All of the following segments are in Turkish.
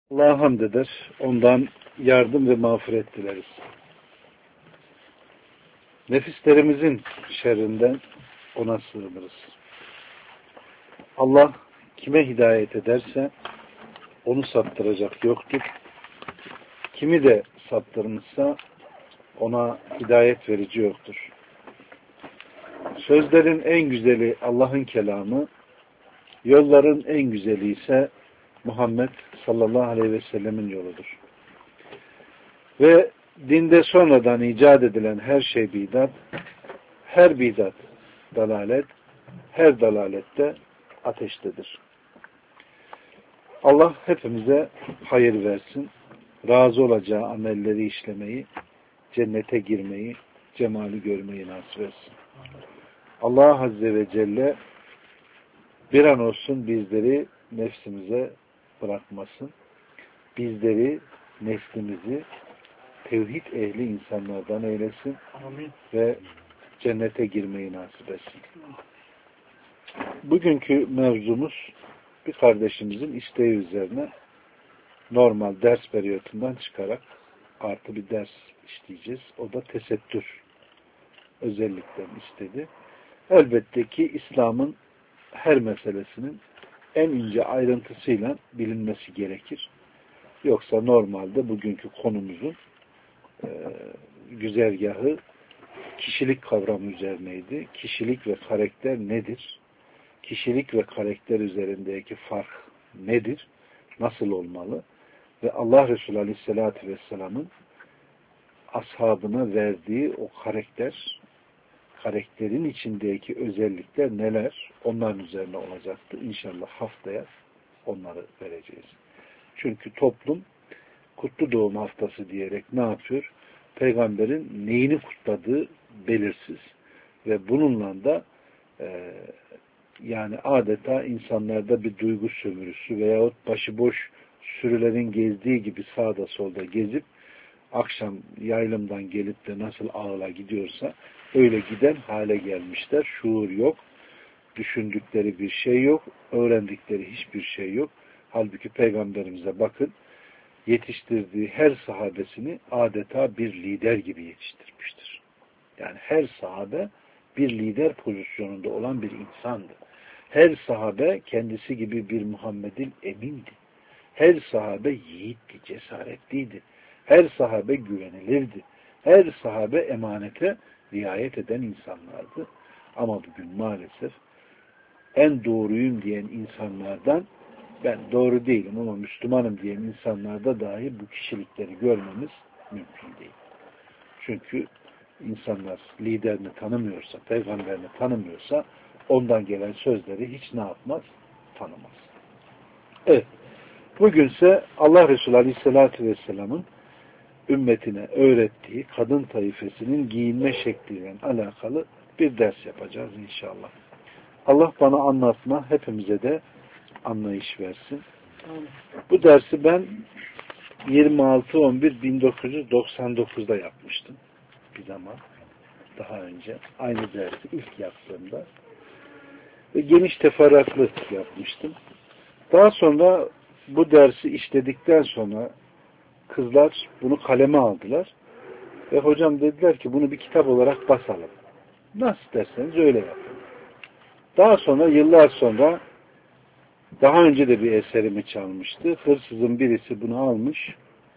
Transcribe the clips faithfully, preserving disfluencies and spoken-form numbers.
Allah'a hamd eder. Ondan yardım ve mağfiret dileriz. Nefislerimizin şerrinden ona sığınırız. Allah kime hidayet ederse onu saptıracak yoktur. Kimi de saptırmışsa ona hidayet verici yoktur. Sözlerin en güzeli Allah'ın kelamı, yolların en güzeli ise Muhammed sallallahu aleyhi ve sellemin yoludur. Ve dinde sonradan icat edilen her şey bidat, her bidat dalalet, her dalalette ateştedir. Allah hepimize hayır versin, razı olacağı amelleri işlemeyi, cennete girmeyi, cemali görmeyi nasip etsin. Allah Azze ve Celle bir an olsun bizleri nefsimize bırakmasın. Bizleri, neslimizi tevhid ehli insanlardan eylesin. Amin. Ve cennete girmeyi nasip etsin. Bugünkü mevzumuz bir kardeşimizin isteği üzerine normal ders periyotundan çıkarak artı bir ders işleyeceğiz. O da tesettür özellikten istedi. Elbette ki İslam'ın her meselesinin en ince ayrıntısıyla bilinmesi gerekir. Yoksa normalde bugünkü konumuzun e, güzergahı kişilik kavramı üzerineydi. Kişilik ve karakter nedir? Kişilik ve karakter üzerindeki fark nedir? Nasıl olmalı? Ve Allah Resulü Aleyhisselatü Vesselam'ın ashabına verdiği o karakter, karakterin içindeki özellikler neler? Onların üzerine olacaktı. İnşallah haftaya onları vereceğiz. Çünkü toplum kutlu doğum haftası diyerek ne yapıyor? Peygamberin neyini kutladığı belirsiz. Ve bununla da e, yani adeta insanlarda bir duygu sömürüsü veyahut başıboş sürülerin gezdiği gibi sağda solda gezip akşam yaylımdan gelip de nasıl ağla gidiyorsa öyle giden hale gelmişler. Şuur yok. Düşündükleri bir şey yok. Öğrendikleri hiçbir şey yok. Halbuki Peygamberimize bakın, yetiştirdiği her sahabesini adeta bir lider gibi yetiştirmiştir. Yani her sahabe bir lider pozisyonunda olan bir insandı. Her sahabe kendisi gibi bir Muhammed'in emindi. Her sahabe yiğitti, cesaretliydi. Her sahabe güvenilirdi. Her sahabe emanete riayet eden insanlardı. Ama bugün maalesef en doğruyum diyen insanlardan, ben doğru değilim ama Müslümanım diyen insanlarda dahi bu kişilikleri görmemiz mümkün değil. Çünkü insanlar liderini tanımıyorsa, peygamberini tanımıyorsa ondan gelen sözleri hiç ne yapmaz? Tanımaz. Evet. Bugünse Allah Resulü Aleyhisselatü Vesselam'ın ümmetine öğrettiği kadın taifesinin giyinme şekliyle alakalı bir ders yapacağız inşallah. Allah bana anlatma, hepimize de anlayış versin. Bu dersi ben yirmi altı on bir bin dokuz yüz doksan dokuzda yapmıştım. Bir zaman daha önce. Aynı dersi ilk yaptığımda. Ve geniş teferruatlı yapmıştım. Daha sonra bu dersi işledikten sonra kızlar bunu kaleme aldılar. Ve hocam dediler ki bunu bir kitap olarak basalım. Nasıl derseniz öyle yapın. Daha sonra yıllar sonra daha önce de bir eserimi çalmıştı. Hırsızın birisi bunu almış.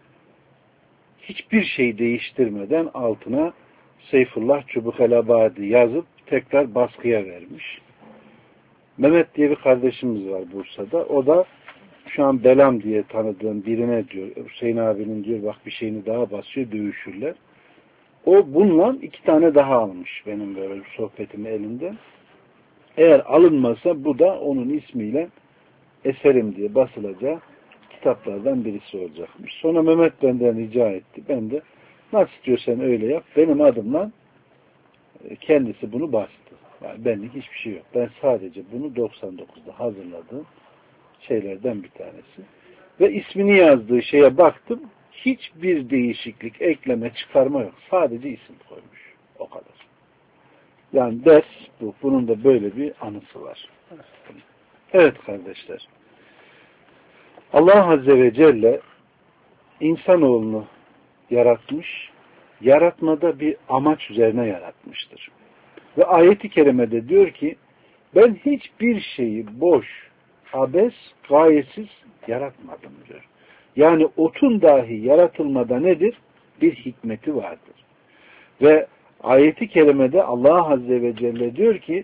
Hiçbir şey değiştirmeden altına Seyfullah Çubukelabadi yazıp tekrar baskıya vermiş. Mehmet diye bir kardeşimiz var Bursa'da. O da şu an Belam diye tanıdığım birine diyor, Hüseyin abinin diyor bak bir şeyini daha basıyor, dövüşürler. O bununla iki tane daha almış benim böyle bir sohbetimi elinden. Eğer alınmasa bu da onun ismiyle eserim diye basılacağı kitaplardan birisi olacakmış. Sonra Mehmet benden rica etti. Ben de nasıl istiyorsan öyle yap. Benim adımla kendisi bunu bastı. Yani benlik hiçbir şey yok. Ben sadece bunu doksan dokuzda hazırladığım şeylerden bir tanesi. Ve ismini yazdığı şeye baktım. Hiçbir değişiklik, ekleme, çıkarma yok. Sadece isim koymuş. O kadar. Yani ders bu. Bunun da böyle bir anısı var. Evet kardeşler. Allah Azze ve Celle insanoğlunu yaratmış, yaratmada bir amaç üzerine yaratmıştır. Ve ayet-i kerimede diyor ki, ben hiçbir şeyi boş, abes, gayetsiz yaratmadım diyor. Yani otun dahi yaratılmada nedir? Bir hikmeti vardır. Ve ayet-i kerimede Allah Azze ve Celle diyor ki,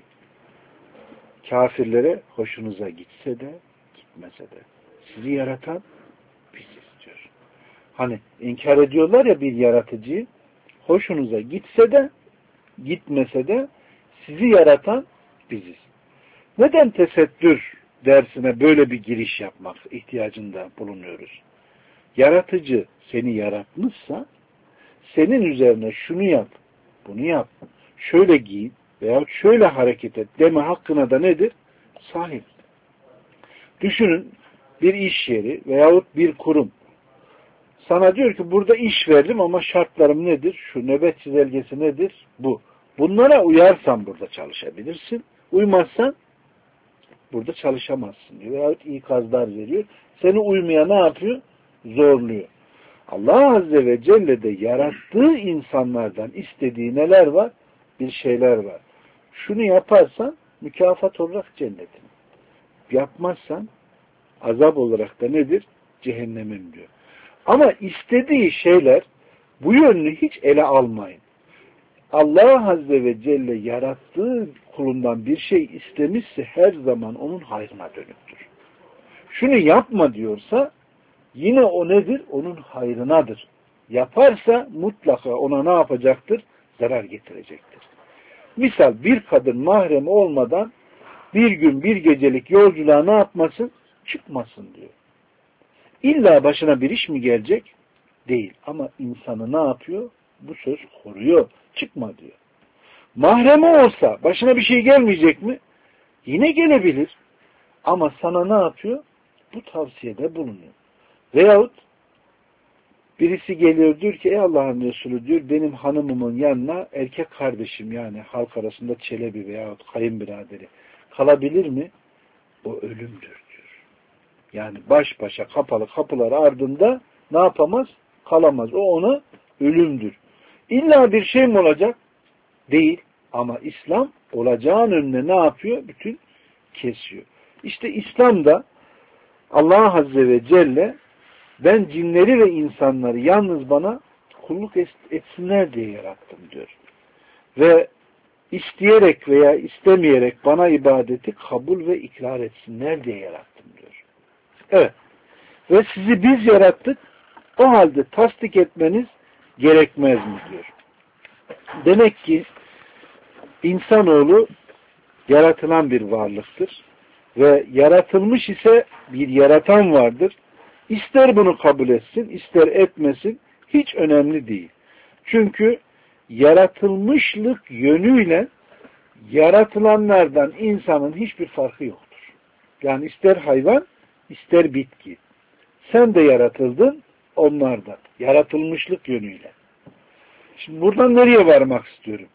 kafirlere hoşunuza gitse de, gitmese de, sizi yaratan biziz diyor. Hani inkar ediyorlar ya bir yaratıcıyı, hoşunuza gitse de, gitmese de, sizi yaratan biziz. Neden tesettür dersine böyle bir giriş yapmak ihtiyacında bulunuyoruz? Yaratıcı seni yaratmışsa, senin üzerine şunu yap, bunu yap, şöyle giyin veya şöyle hareket et deme hakkına da nedir? Sahip. Düşünün, bir iş yeri veyahut bir kurum sana diyor ki burada iş verdim ama şartlarım nedir? Şu nöbet çizelgesi nedir? Bu. Bunlara uyarsan burada çalışabilirsin. Uymazsan burada çalışamazsın diyor. Veyahut ikazlar veriyor. Seni uymaya ne yapıyor? Zorluyor. Allah Azze ve Celle de yarattığı insanlardan istediği neler var? Bir şeyler var. Şunu yaparsan mükafat olarak cennetin. Yapmazsan azap olarak da nedir? Cehennemim diyor. Ama istediği şeyler bu yönünü hiç ele almayın. Allah Azze ve Celle yarattığı kulundan bir şey istemişse her zaman onun hayrına dönüktür. Şunu yapma diyorsa yine o nedir? Onun hayrınadır. Yaparsa mutlaka ona ne yapacaktır? Zarar getirecektir. Misal bir kadın mahremi olmadan bir gün bir gecelik yolculuğa ne yapmasın? Çıkmasın diyor. İlla başına bir iş mi gelecek? Değil. Ama insanı ne yapıyor? Bu söz koruyor. Çıkma diyor. Mahremi olsa başına bir şey gelmeyecek mi? Yine gelebilir. Ama sana ne yapıyor? Bu tavsiyede bulunuyor. Veyahut birisi geliyor diyor ki ey Allah'ın Resulü diyor benim hanımımın yanına erkek kardeşim yani halk arasında çelebi veyahut kayınbiraderi kalabilir mi? O ölümdür diyor. Yani baş başa kapalı kapılar ardında ne yapamaz? Kalamaz. O ona ölümdür. İlla bir şey mi olacak? Değil. Ama İslam olacağın önüne ne yapıyor? Bütün kesiyor. İşte İslam'da Allah Azze ve Celle ben cinleri ve insanları yalnız bana kulluk etsinler diye yarattım diyor. Ve isteyerek veya istemeyerek bana ibadeti kabul ve ikrar etsinler diye yarattım diyor. Evet. Ve sizi biz yarattık. O halde tasdik etmeniz gerekmez mi diyor. Demek ki insanoğlu yaratılan bir varlıktır. Ve yaratılmış ise bir yaratan vardır. İster bunu kabul etsin, ister etmesin, hiç önemli değil. Çünkü yaratılmışlık yönüyle yaratılanlardan insanın hiçbir farkı yoktur. Yani ister hayvan, ister bitki. Sen de yaratıldın, onlar da. Yaratılmışlık yönüyle. Şimdi buradan nereye varmak istiyorum?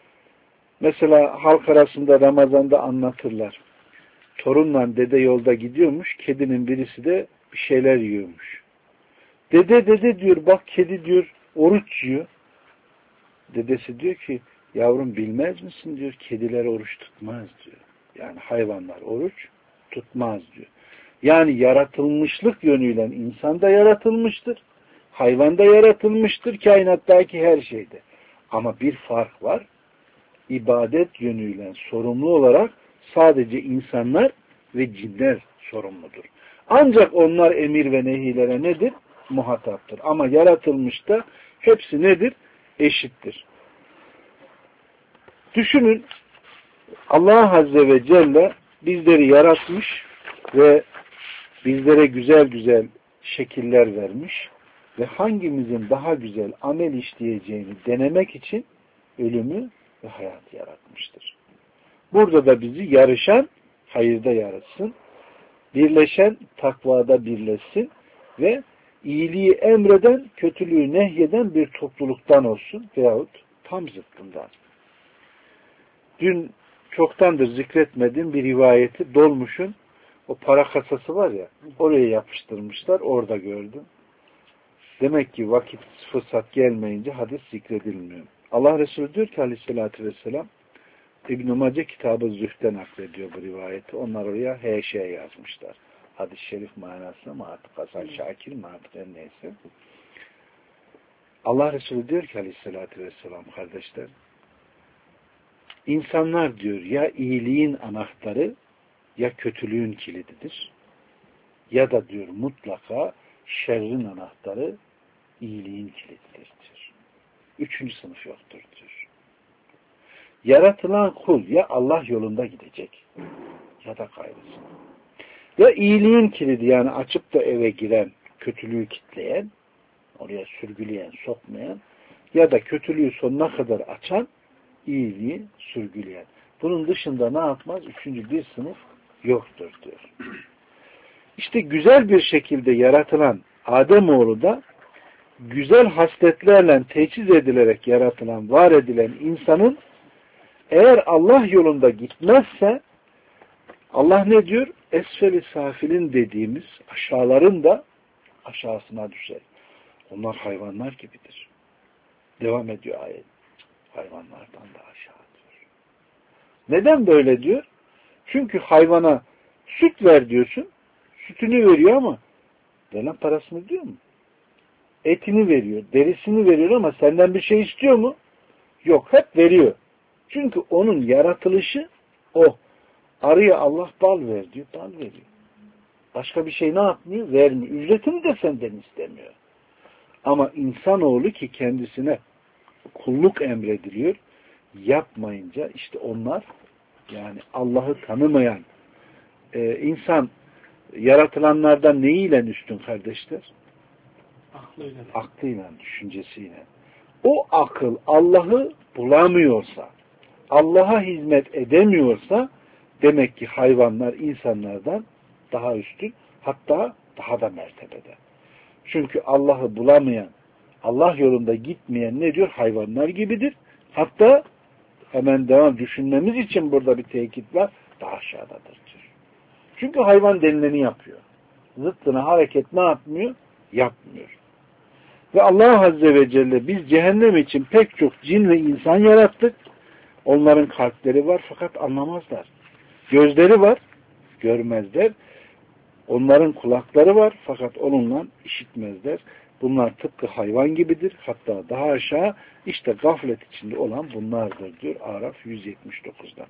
Mesela halk arasında Ramazan'da anlatırlar. Torunla dede yolda gidiyormuş, kedinin birisi de bir şeyler yiyormuş. Dede dede diyor, bak kedi diyor, oruç yiyor. Dedesi diyor ki, yavrum bilmez misin diyor, kediler oruç tutmaz diyor. Yani hayvanlar oruç tutmaz diyor. Yani yaratılmışlık yönüyle insan da yaratılmıştır, hayvan da yaratılmıştır, kainattaki her şeyde. Ama bir fark var, ibadet yönüyle sorumlu olarak sadece insanlar ve cinler sorumludur. Ancak onlar emir ve nehilere nedir? Muhataptır. Ama yaratılmışta hepsi nedir? Eşittir. Düşünün, Allah Azze ve Celle bizleri yaratmış ve bizlere güzel güzel şekiller vermiş ve hangimizin daha güzel amel işleyeceğini denemek için ölümü ve hayatı yaratmıştır. Burada da bizi yarışan hayırda yarışsın, birleşen takvada birleşsin ve iyiliği emreden, kötülüğü nehyeden bir topluluktan olsun veyahut tam zıttından. Dün çoktandır zikretmediğim bir rivayeti Dolmuş'un O para kasası var ya, oraya yapıştırmışlar, orada gördüm. Demek ki vakit fırsat gelmeyince hadis zikredilmiyor. Allah Resulü diyor ki aleyhissalatü vesselam, İbn-i Mace kitabı Zühd'den naklediyor bu rivayeti. Onlar oraya H Ş yazmışlar. Hadis-i şerif manasına mı artık Hasan Şakir mi artık her neyse. Allah Resulü diyor ki aleyhissalatü vesselam kardeşler, insanlar diyor ya iyiliğin anahtarı ya kötülüğün kilididir. Ya da diyor mutlaka şerrin anahtarı iyiliğin kilididir diyor. Üçüncü sınıf yoktur diyor. Yaratılan kul ya Allah yolunda gidecek ya da gayrısına. Ya iyiliğin kilidi yani açıp da eve giren, kötülüğü kitleyen, oraya sürgüleyen, sokmayan ya da kötülüğü sonuna kadar açan, iyiliği sürgüleyen. Bunun dışında ne yapmaz? Üçüncü bir sınıf yoktur diyor. İşte güzel bir şekilde yaratılan Ademoğlu da güzel hasletlerle teçhiz edilerek yaratılan, var edilen insanın eğer Allah yolunda gitmezse Allah ne diyor? Esfel-i safilin dediğimiz aşağıların da aşağısına düşer. Onlar hayvanlar gibidir. Devam ediyor ayet. Hayvanlardan da aşağı diyor. Neden böyle diyor? Çünkü hayvana süt ver diyorsun. Sütünü veriyor ama veren parasını diyor mu? Etini veriyor, derisini veriyor ama senden bir şey istiyor mu? Yok, hep veriyor. Çünkü onun yaratılışı o. Arıya Allah bal ver diyor, bal veriyor. Başka bir şey ne yapmıyor? Vermiyor. Ücretini de senden istemiyor. Ama insanoğlu ki kendisine kulluk emrediliyor, yapmayınca işte onlar yani Allah'ı tanımayan e, insan yaratılanlardan neyiyle üstün kardeşler? Aklıyla. Aklıyla, düşüncesiyle. O akıl Allah'ı bulamıyorsa, Allah'a hizmet edemiyorsa demek ki hayvanlar insanlardan daha üstün, hatta daha da mertebede. Çünkü Allah'ı bulamayan, Allah yolunda gitmeyen ne diyor? Hayvanlar gibidir. Hatta hemen devam düşünmemiz için burada bir tekit var. Daha aşağıdadır diyor. Çünkü hayvan denileni yapıyor. Zıttına hareket ne yapmıyor? Yapmıyor. Ve Allah Azze ve Celle biz cehennem için pek çok cin ve insan yarattık. Onların kalpleri var fakat anlamazlar. Gözleri var, görmezler. Onların kulakları var fakat onunla işitmezler. Bunlar tıpkı hayvan gibidir. Hatta daha aşağı işte gaflet içinde olan bunlardır diyor Araf yüz yetmiş dokuzda.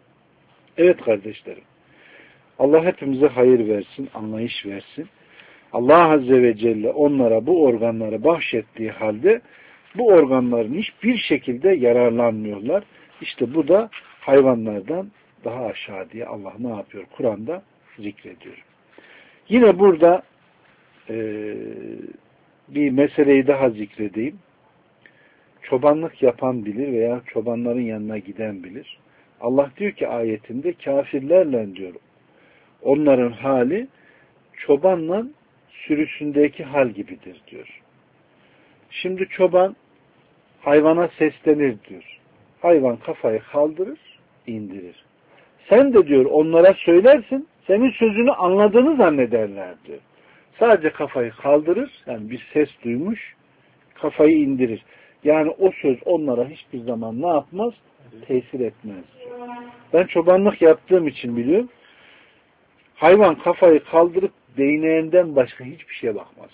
Evet kardeşlerim. Allah hepimize hayır versin, anlayış versin. Allah Azze ve Celle onlara bu organları bahşettiği halde bu organların hiçbir şekilde yararlanmıyorlar. İşte bu da hayvanlardan daha aşağı diye Allah ne yapıyor? Kur'an'da zikrediyor. Yine burada e, bir meseleyi daha zikredeyim. Çobanlık yapan bilir veya çobanların yanına giden bilir. Allah diyor ki ayetinde kafirlerle diyor onların hali çobanla sürüsündeki hal gibidir diyor. Şimdi çoban hayvana seslenir diyor. Hayvan kafayı kaldırır, indirir. Sen de diyor onlara söylersin, senin sözünü anladığını zannederler diyor. Sadece kafayı kaldırır, yani bir ses duymuş, kafayı indirir. Yani o söz onlara hiçbir zaman ne yapmaz? Tesir etmez diyor. Ben çobanlık yaptığım için biliyorum. Hayvan kafayı kaldırıp değneğinden başka hiçbir şeye bakmaz.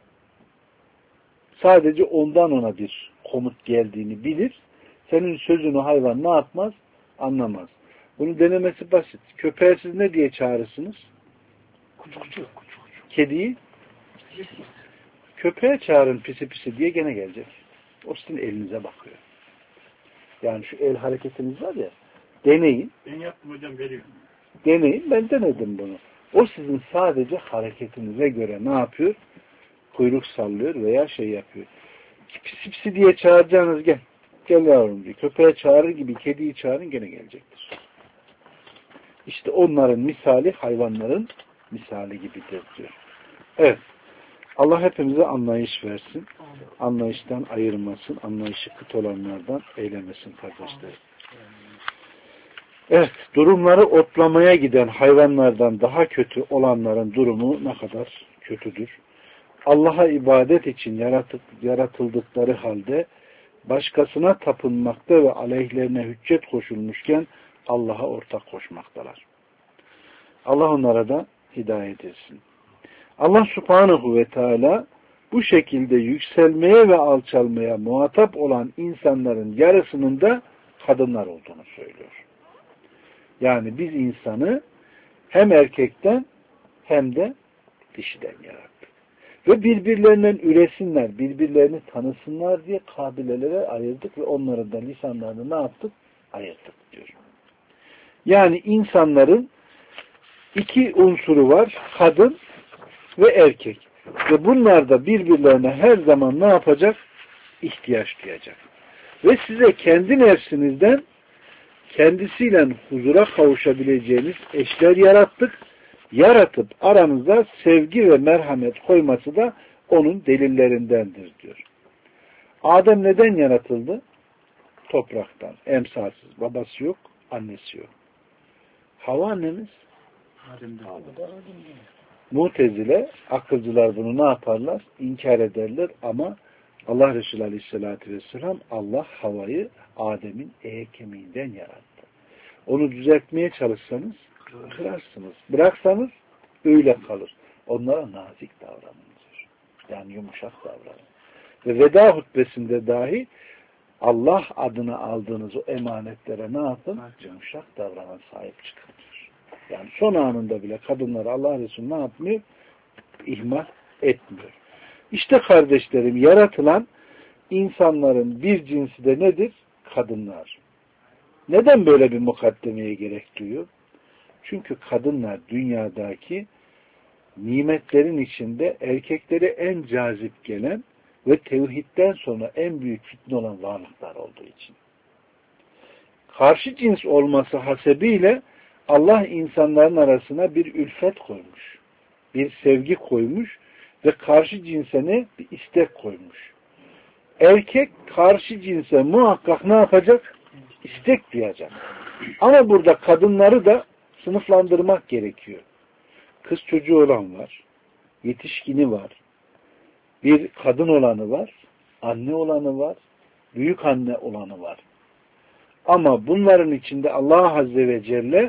Sadece ondan ona bir komut geldiğini bilir. Senin sözünü hayvan ne yapmaz? Anlamaz. Bunun denemesi basit. Köpeği siz ne diye çağırırsınız? Kucu kucu kucu. Kediyi? Köpeğe çağırın pisi pisi diye gene gelecek. O sizin elinize bakıyor. Yani şu el hareketiniz var ya, deneyin. Ben yaptım hocam, veriyorum. Deneyin, ben denedim bunu. O sizin sadece hareketinize göre ne yapıyor? Kuyruk sallıyor veya şey yapıyor. Pisi pisi diye çağıracağınız gel. Gel yavrum diyor. Köpeğe çağırır gibi kediyi çağırın gene gelecektir. İşte onların misali hayvanların misali gibidir diyor. Evet. Allah hepimize anlayış versin. Anlayıştan ayırmasın. Anlayışı kıt olanlardan eylemesin kardeşler. Evet, durumları otlamaya giden hayvanlardan daha kötü olanların durumu ne kadar kötüdür. Allah'a ibadet için yaratıp, yaratıldıkları halde başkasına tapınmakta ve aleyhlerine hüccet koşulmuşken Allah'a ortak koşmaktalar. Allah onlara da hidayet etsin. Allah Subhanahu ve Teala bu şekilde yükselmeye ve alçalmaya muhatap olan insanların yarısının da kadınlar olduğunu söylüyor. Yani biz insanı hem erkekten hem de dişiden yarattık. Ve birbirlerinden üresinler, birbirlerini tanısınlar diye kabilelere ayırdık ve onların da lisanlarını ne yaptık? Ayırdık diyor. Yani insanların iki unsuru var, kadın ve erkek. Ve bunlar da birbirlerine her zaman ne yapacak? İhtiyaç duyacak. Ve size kendi nefsinizden kendisiyle huzura kavuşabileceğiniz eşler yarattık. Yaratıp aranızda sevgi ve merhamet koyması da onun delillerindendir diyor. Adem neden yaratıldı? Topraktan. Emsalsiz. Babası yok, annesi yok. Havva annemiz? Adem'den. Mutezile, akılcılar bunu ne yaparlar? İnkar ederler ama Allah Resulü Aleyhisselatü Vesselam Allah Havva'yı Adem'in eğe kemiğinden yarattı. Onu düzeltmeye çalışsanız kırarsınız. Bıraksanız öyle kalır. Onlara nazik davranın diyor. Yani yumuşak davranın. Ve veda hutbesinde dahi Allah adına aldığınız o emanetlere ne yapın? Yumuşak davranan sahip çıkın diyor. Yani son anında bile kadınları Allah Resulü ne yapmıyor? İhmal etmiyor. İşte kardeşlerim, yaratılan insanların bir cinsi de nedir? Kadınlar. Neden böyle bir mukaddemeye gerek duyuyor? Çünkü kadınlar dünyadaki nimetlerin içinde erkekleri en cazip gelen ve tevhidden sonra en büyük fitne olan varlıklar olduğu için. Karşı cins olması hasebiyle Allah insanların arasına bir ülfet koymuş. Bir sevgi koymuş ve karşı cinse ne? Bir istek koymuş. Erkek karşı cinse muhakkak ne yapacak? İstek duyacak. Ama burada kadınları da sınıflandırmak gerekiyor. Kız çocuğu olan var, yetişkini var, bir kadın olanı var, anne olanı var, büyük anne olanı var. Ama bunların içinde Allah Azze ve Celle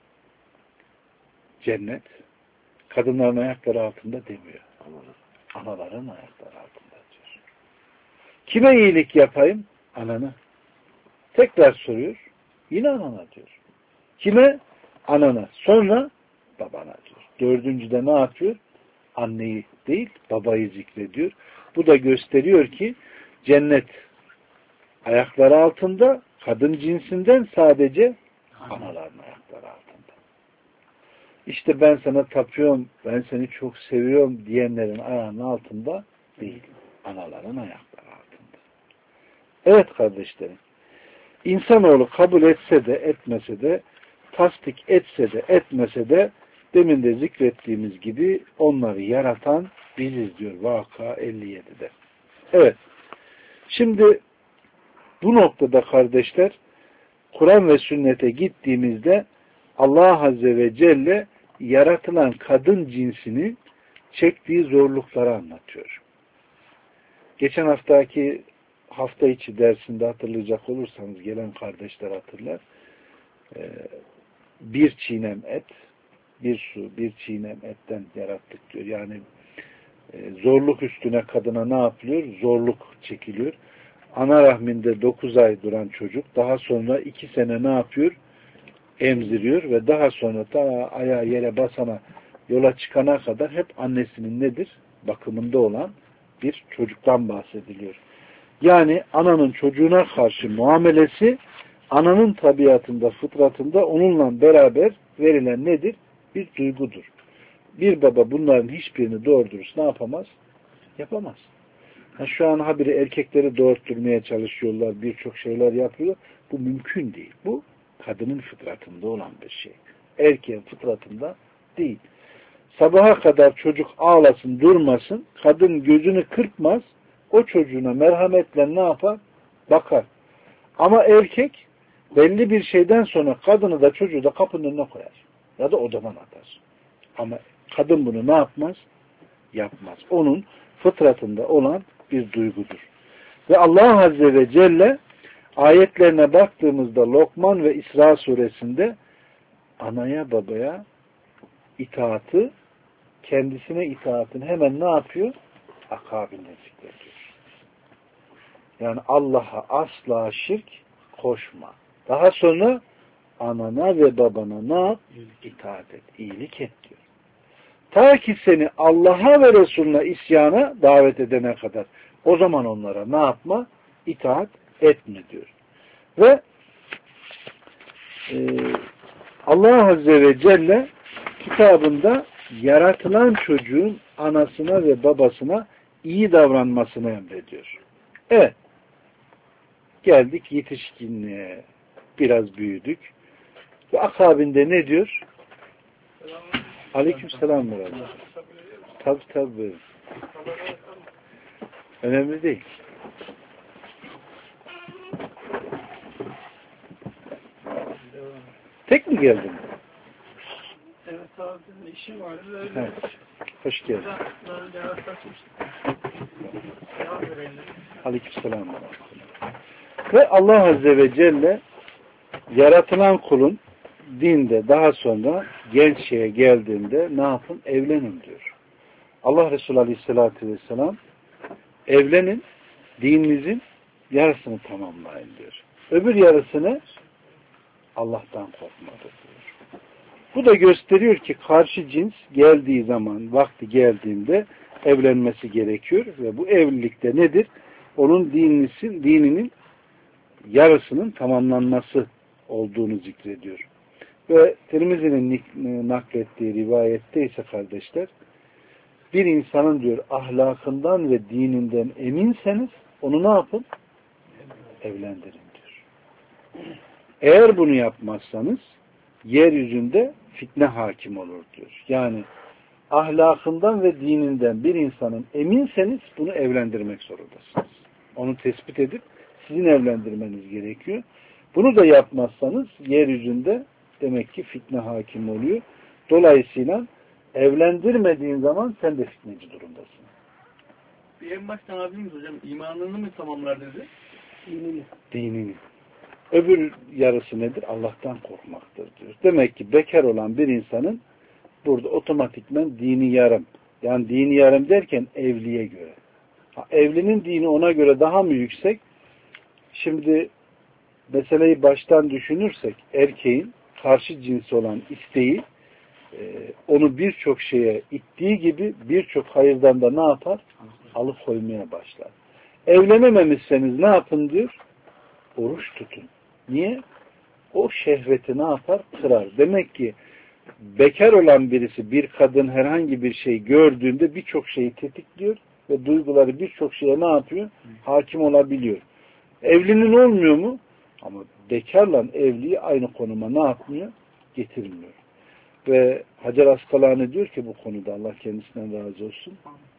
cennet kadınların ayakları altında demiyor. Anaların ayakları altında diyor. Kime iyilik yapayım? Anana. Tekrar soruyor. Yine anana diyor. Kime? Anana. Sonra babana diyor. Dördüncüde ne yapıyor? Anneyi değil, babayı zikrediyor. Bu da gösteriyor ki cennet ayakları altında, kadın cinsinden sadece anaların ayakları altında. İşte ben sana tapıyorum, ben seni çok seviyorum diyenlerin ayağının altında değil, anaların ayakları altında. Evet kardeşlerim, insanoğlu kabul etse de etmese de, tasdik etse de etmese de, demin de zikrettiğimiz gibi onları yaratan biziz diyor Vaka elli yedide. Evet, şimdi bu noktada kardeşler, Kur'an ve sünnete gittiğimizde Allah Azze ve Celle yaratılan kadın cinsini çektiği zorlukları anlatıyor. Geçen haftaki hafta içi dersinde hatırlayacak olursanız gelen kardeşler hatırlar. Bir çiğnem et, bir su, bir çiğnem etten yarattık diyor. Yani zorluk üstüne kadına ne yapılıyor? Zorluk çekiliyor. Ana rahminde dokuz ay duran çocuk daha sonra iki sene ne yapıyor? Emziriyor ve daha sonra ta ayağı yere basana, yola çıkana kadar hep annesinin nedir? Bakımında olan bir çocuktan bahsediliyor. Yani ananın çocuğuna karşı muamelesi ananın tabiatında, fıtratında onunla beraber verilen nedir? Bir duygudur. Bir baba bunların hiçbirini doğru dürüst ne yapamaz? Yapamaz. Ha, şu an habire erkekleri doğurtturmaya çalışıyorlar, birçok şeyler yapıyor. Bu mümkün değil. Bu kadının fıtratında olan bir şey. Erkeğin fıtratında değil. Sabaha kadar çocuk ağlasın, durmasın, kadın gözünü kırpmaz, o çocuğuna merhametle ne yapar? Bakar. Ama erkek belli bir şeyden sonra kadını da çocuğu da kapının önüne koyar. Ya da odadan atar. Ama kadın bunu ne yapmaz? Yapmaz. Onun fıtratında olan bir duygudur. Ve Allah Azze ve Celle ayetlerine baktığımızda Lokman ve İsra suresinde anaya babaya itaatı, kendisine itaatın hemen ne yapıyor? Akabinde zikrediyor. Yani Allah'a asla şirk koşma. Daha sonra anana ve babana ne yap? İtaat et, iyilik et diyor. Ta ki seni Allah'a ve Resulüne isyana davet edene kadar. O zaman onlara ne yapma? İtaat etme diyor. Ve e, Allah Azze ve Celle kitabında yaratılan çocuğun anasına ve babasına iyi davranmasını emrediyor. Evet. Geldik yetişkinliğe. Biraz büyüdük. Ve akabinde ne diyor? Aleykümselam. Tabi tabi. Önemli değil. Tek mi geldin? Evet abi, işim vardı. Öyle. Evet. Hoş geldin. Aleykümselam. Ve Allah Azze ve Celle yaratılan kulun dinde daha sonra genç şeye geldiğinde ne yapın? Evlenin diyor. Allah Resulü Aleyhisselatü Vesselam evlenin, dininizin yarısını tamamlayın diyor. Öbür yarısını Allah'tan korkmadır diyor. Bu da gösteriyor ki karşı cins geldiği zaman, vakti geldiğinde evlenmesi gerekiyor ve bu evlilikte nedir? Onun dininin, dininin yarısının tamamlanması olduğunu zikrediyor. Ve Tirmizi'nin naklettiği rivayette ise kardeşler, bir insanın diyor ahlakından ve dininden eminseniz onu ne yapın? Evlendirin diyor. Eğer bunu yapmazsanız yeryüzünde fitne hakim olur diyor. Yani ahlakından ve dininden bir insanın eminseniz bunu evlendirmek zorundasınız. Onu tespit edip sizin evlendirmeniz gerekiyor. Bunu da yapmazsanız yeryüzünde demek ki fitne hakim oluyor. Dolayısıyla evlendirmediğin zaman sen de fitneci durumdasın. Bir en baştan abimiz hocam imanını mı tamamlar dedi? Dinini. Dinini. Öbür yarısı nedir? Allah'tan korkmaktır diyor. Demek ki bekar olan bir insanın burada otomatikmen dini yarım. Yani dini yarım derken evliye göre. Ha, evlinin dini ona göre daha mı yüksek? Şimdi meseleyi baştan düşünürsek erkeğin karşı cinsi olan isteği e, onu birçok şeye ittiği gibi birçok hayırdan da ne yapar? Alıkoymaya başlar. Evlenememişseniz ne yapın diyor? Oruç tutun. Niye? O şehveti ne yapar? Kırar. Demek ki bekar olan birisi bir kadın herhangi bir şey gördüğünde birçok şeyi tetikliyor ve duyguları birçok şeye ne yapıyor? Hakim olabiliyor. Evlinin olmuyor mu? Ama bekarla evliliği aynı konuma ne yapmıyor? Getirmiyor. Ve Hacer Askalani diyor ki bu konuda Allah kendisinden razı olsun.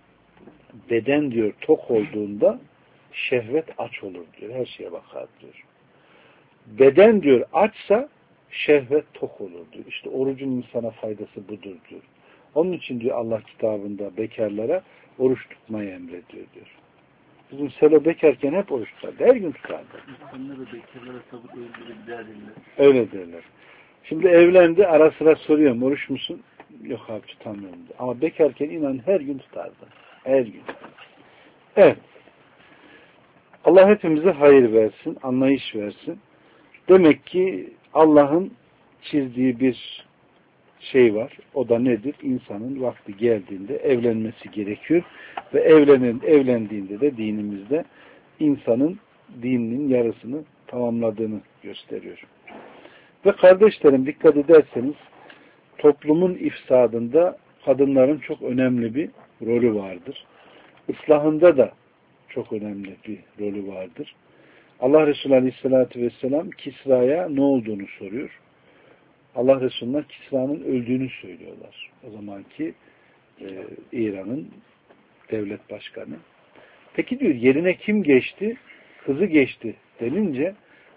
Beden diyor tok olduğunda şehvet aç olur diyor. Her şeye bakar diyor. Beden diyor açsa şehvet tok olur diyor. İşte orucun insana faydası budur diyor. Onun için diyor Allah kitabında bekarlara oruç tutmayı emrediyor diyor. Bizim Selo bekarken hep oruç tutardı. Her gün tutardı. İnsanlara bekarlara sabır öldürür derler. Öyle derler. Şimdi evlendi ara sıra soruyorum oruç musun? Yok abi tutamıyorum diyor. Ama bekarken inan her gün tutardı. Her gün. Evet. Allah hepimize hayır versin, anlayış versin. Demek ki Allah'ın çizdiği bir şey var. O da nedir? İnsanın vakti geldiğinde evlenmesi gerekiyor. Ve evlenen, evlendiğinde de dinimizde insanın dininin yarısını tamamladığını gösteriyor. Ve kardeşlerim dikkat ederseniz toplumun ifsadında kadınların çok önemli bir rolü vardır. İslahında da çok önemli bir rolü vardır. Allah Resulü Aleyhisselatü Vesselam Kisra'ya ne olduğunu soruyor. Allah Resulü'ne Kisra'nın öldüğünü söylüyorlar. O zamanki e, İran'ın devlet başkanı. Peki diyor yerine kim geçti? Kızı geçti denince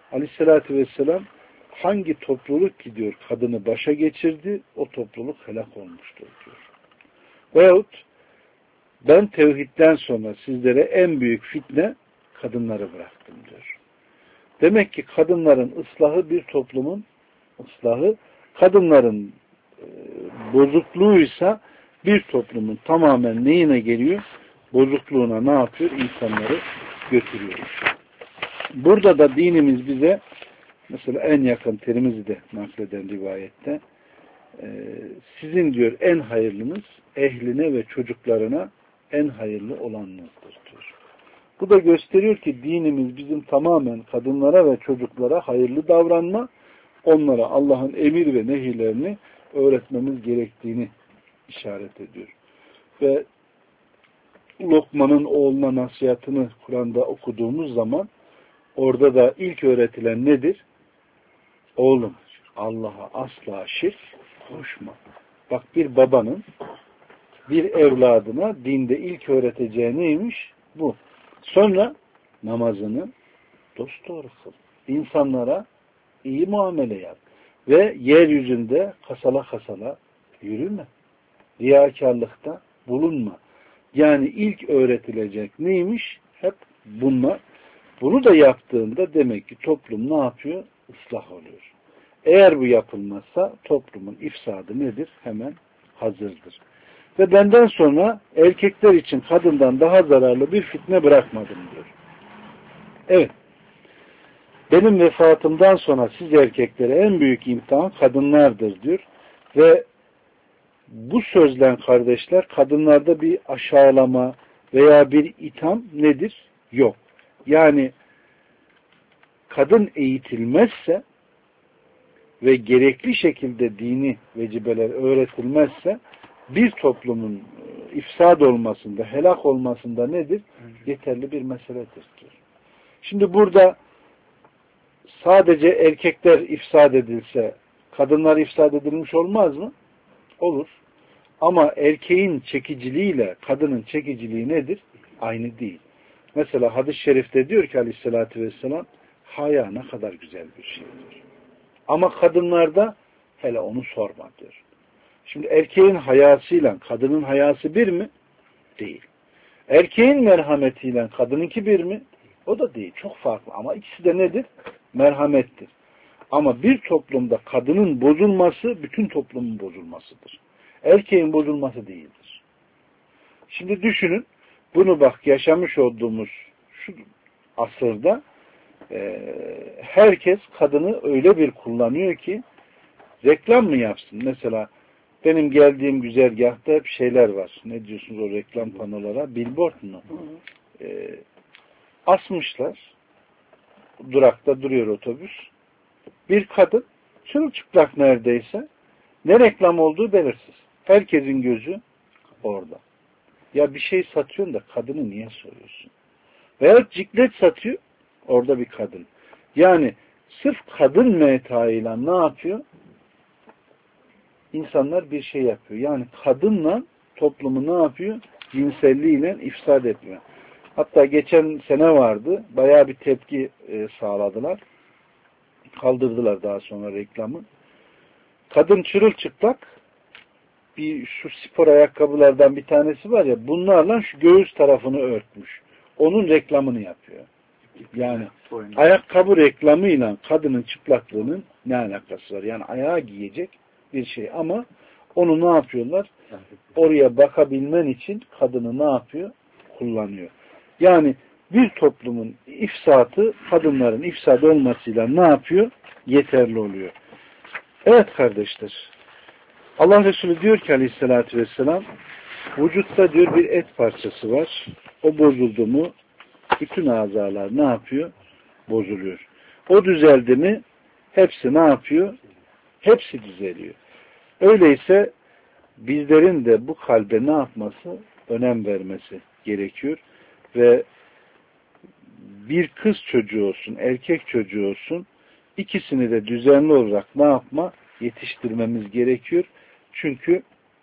Aleyhissalatü vesselam hangi topluluk gidiyor kadını başa geçirdi, o topluluk helak olmuştur diyor. Veyahut ben tevhidden sonra sizlere en büyük fitne kadınları bıraktım diyor. Demek ki kadınların ıslahı bir toplumun ıslahı, kadınların e, bozukluğuysa bir toplumun tamamen neyine geliyor? Bozukluğuna ne yapıyor? İnsanları götürüyor. Burada da dinimiz bize mesela en yakın terimizi de nakleden rivayette e, sizin diyor en hayırlınız ehline ve çocuklarına en hayırlı olanınızdır diyor. Bu da gösteriyor ki dinimiz bizim tamamen kadınlara ve çocuklara hayırlı davranma, onlara Allah'ın emir ve nehirlerini öğretmemiz gerektiğini işaret ediyor. Ve Lokman'ın oğluna nasihatını Kur'an'da okuduğumuz zaman orada da ilk öğretilen nedir? Oğlum Allah'a asla şirk koşma. Bak bir babanın bir evladına dinde ilk öğreteceği neymiş? Bu. Sonra namazını dosdoğru kıl. İnsanlara iyi muamele yap. Ve yeryüzünde kasala kasala yürüme. Riyakarlıkta bulunma. Yani ilk öğretilecek neymiş? Hep bunlar. Bunu da yaptığında demek ki toplum ne yapıyor? Islah oluyor. Eğer bu yapılmazsa toplumun ifsadı nedir? Hemen hazırdır. Ve benden sonra erkekler için kadından daha zararlı bir fitne bırakmadım diyor. Evet. Benim vefatımdan sonra siz erkeklere en büyük imtihan kadınlardır diyor. Ve bu sözlen kardeşler kadınlarda bir aşağılama veya bir itham nedir? Yok. Yani kadın eğitilmezse ve gerekli şekilde dini vecibeler öğretilmezse bir toplumun ifsad olmasında, helak olmasında nedir? Yeterli bir meseledir diyor. Şimdi burada sadece erkekler ifsad edilse kadınlar ifsad edilmiş olmaz mı? Olur. Ama erkeğin çekiciliğiyle kadının çekiciliği nedir? Aynı değil. Mesela hadis-i şerifte diyor ki aleyhissalatü vesselam haya ne kadar güzel bir şeydir. Ama kadınlarda hele onu sorma diyor. Şimdi erkeğin hayasıyla kadının hayası bir mi? Değil. Erkeğin merhametiyle kadınınki bir mi? O da değil. Çok farklı. Ama ikisi de nedir? Merhamettir. Ama bir toplumda kadının bozulması bütün toplumun bozulmasıdır. Erkeğin bozulması değildir. Şimdi düşünün. Bunu bak yaşamış olduğumuz şu asırda e, herkes kadını öyle bir kullanıyor ki reklam mı yapsın? Mesela benim geldiğim güzergahta hep şeyler var. Ne diyorsunuz o reklam panolara? Billboard mu? E, asmışlar. Durakta duruyor otobüs. Bir kadın çırılçıplak neredeyse. Ne reklam olduğu belirsiz. Herkesin gözü orada. Ya bir şey satıyorsun da kadını niye soruyorsun? Veya ciklet satıyor. Orada bir kadın. Yani sırf kadın metayla ne yapıyor? İnsanlar bir şey yapıyor. Yani kadınla toplumu ne yapıyor? Cinselliğiyle ifsad etmiyor. Hatta geçen sene vardı. Bayağı bir tepki e, sağladılar. Kaldırdılar daha sonra reklamı. Kadın çırılçıplak bir şu spor ayakkabılardan bir tanesi var ya bunlarla şu göğüs tarafını örtmüş. Onun reklamını yapıyor. Yani ayakkabı reklamıyla kadının çıplaklığının ne alakası var? Yani ayağa giyecek bir şey ama onu ne yapıyorlar? Oraya bakabilmen için kadını ne yapıyor? Kullanıyor. Yani bir toplumun ifsatı kadınların ifsad olmasıyla ne yapıyor? Yeterli oluyor. Evet kardeşler. Allah Resulü diyor ki aleyhissalatü vesselam vücutta diyor bir et parçası var. O bozuldu mu bütün azalar ne yapıyor? Bozuluyor. O düzeldi mi hepsi ne yapıyor? Hepsi düzeliyor. Öyleyse bizlerin de bu kalbe ne yapması? Önem vermesi gerekiyor. Ve bir kız çocuğu olsun, erkek çocuğu olsun ikisini de düzenli olarak ne yapma? Yetiştirmemiz gerekiyor. Çünkü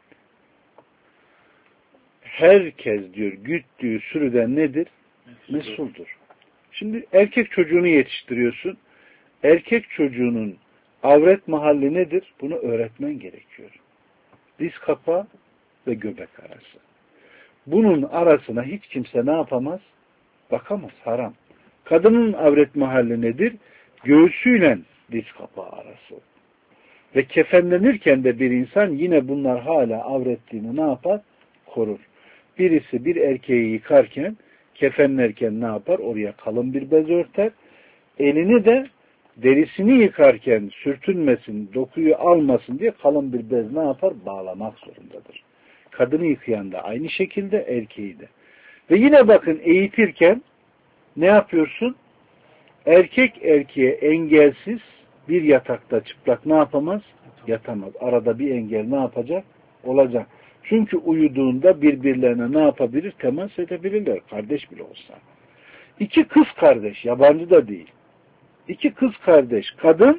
herkes diyor güttüğü sürüden nedir? Mesuldur. Şimdi erkek çocuğunu yetiştiriyorsun. erkek çocuğunun avret mahalli nedir? Bunu öğretmen gerekiyor. Diz kapağı ve göbek arası. Bunun arasına hiç kimse ne yapamaz? Bakamaz, haram. Kadının avret mahalli nedir? Göğsüyle diz kapağı arası. Ve kefenlenirken de bir insan yine bunlar hala avretliğini ne yapar? Korur. Birisi bir erkeği yıkarken, kefenlerken ne yapar? Oraya kalın bir bez örter. Elini de derisini yıkarken sürtünmesin, dokuyu almasın diye kalın bir bez ne yapar? Bağlamak zorundadır. Kadını yıkayan da aynı şekilde, erkeği de. Ve yine bakın eğitirken ne yapıyorsun? Erkek erkeğe engelsiz bir yatakta çıplak ne yapamaz? Yatamaz. Arada bir engel ne yapacak? Olacak. Çünkü uyuduğunda birbirlerine ne yapabilir? Temas edebilirler. Kardeş bile olsa. İki kız kardeş, yabancı da değil. İki kız kardeş, kadın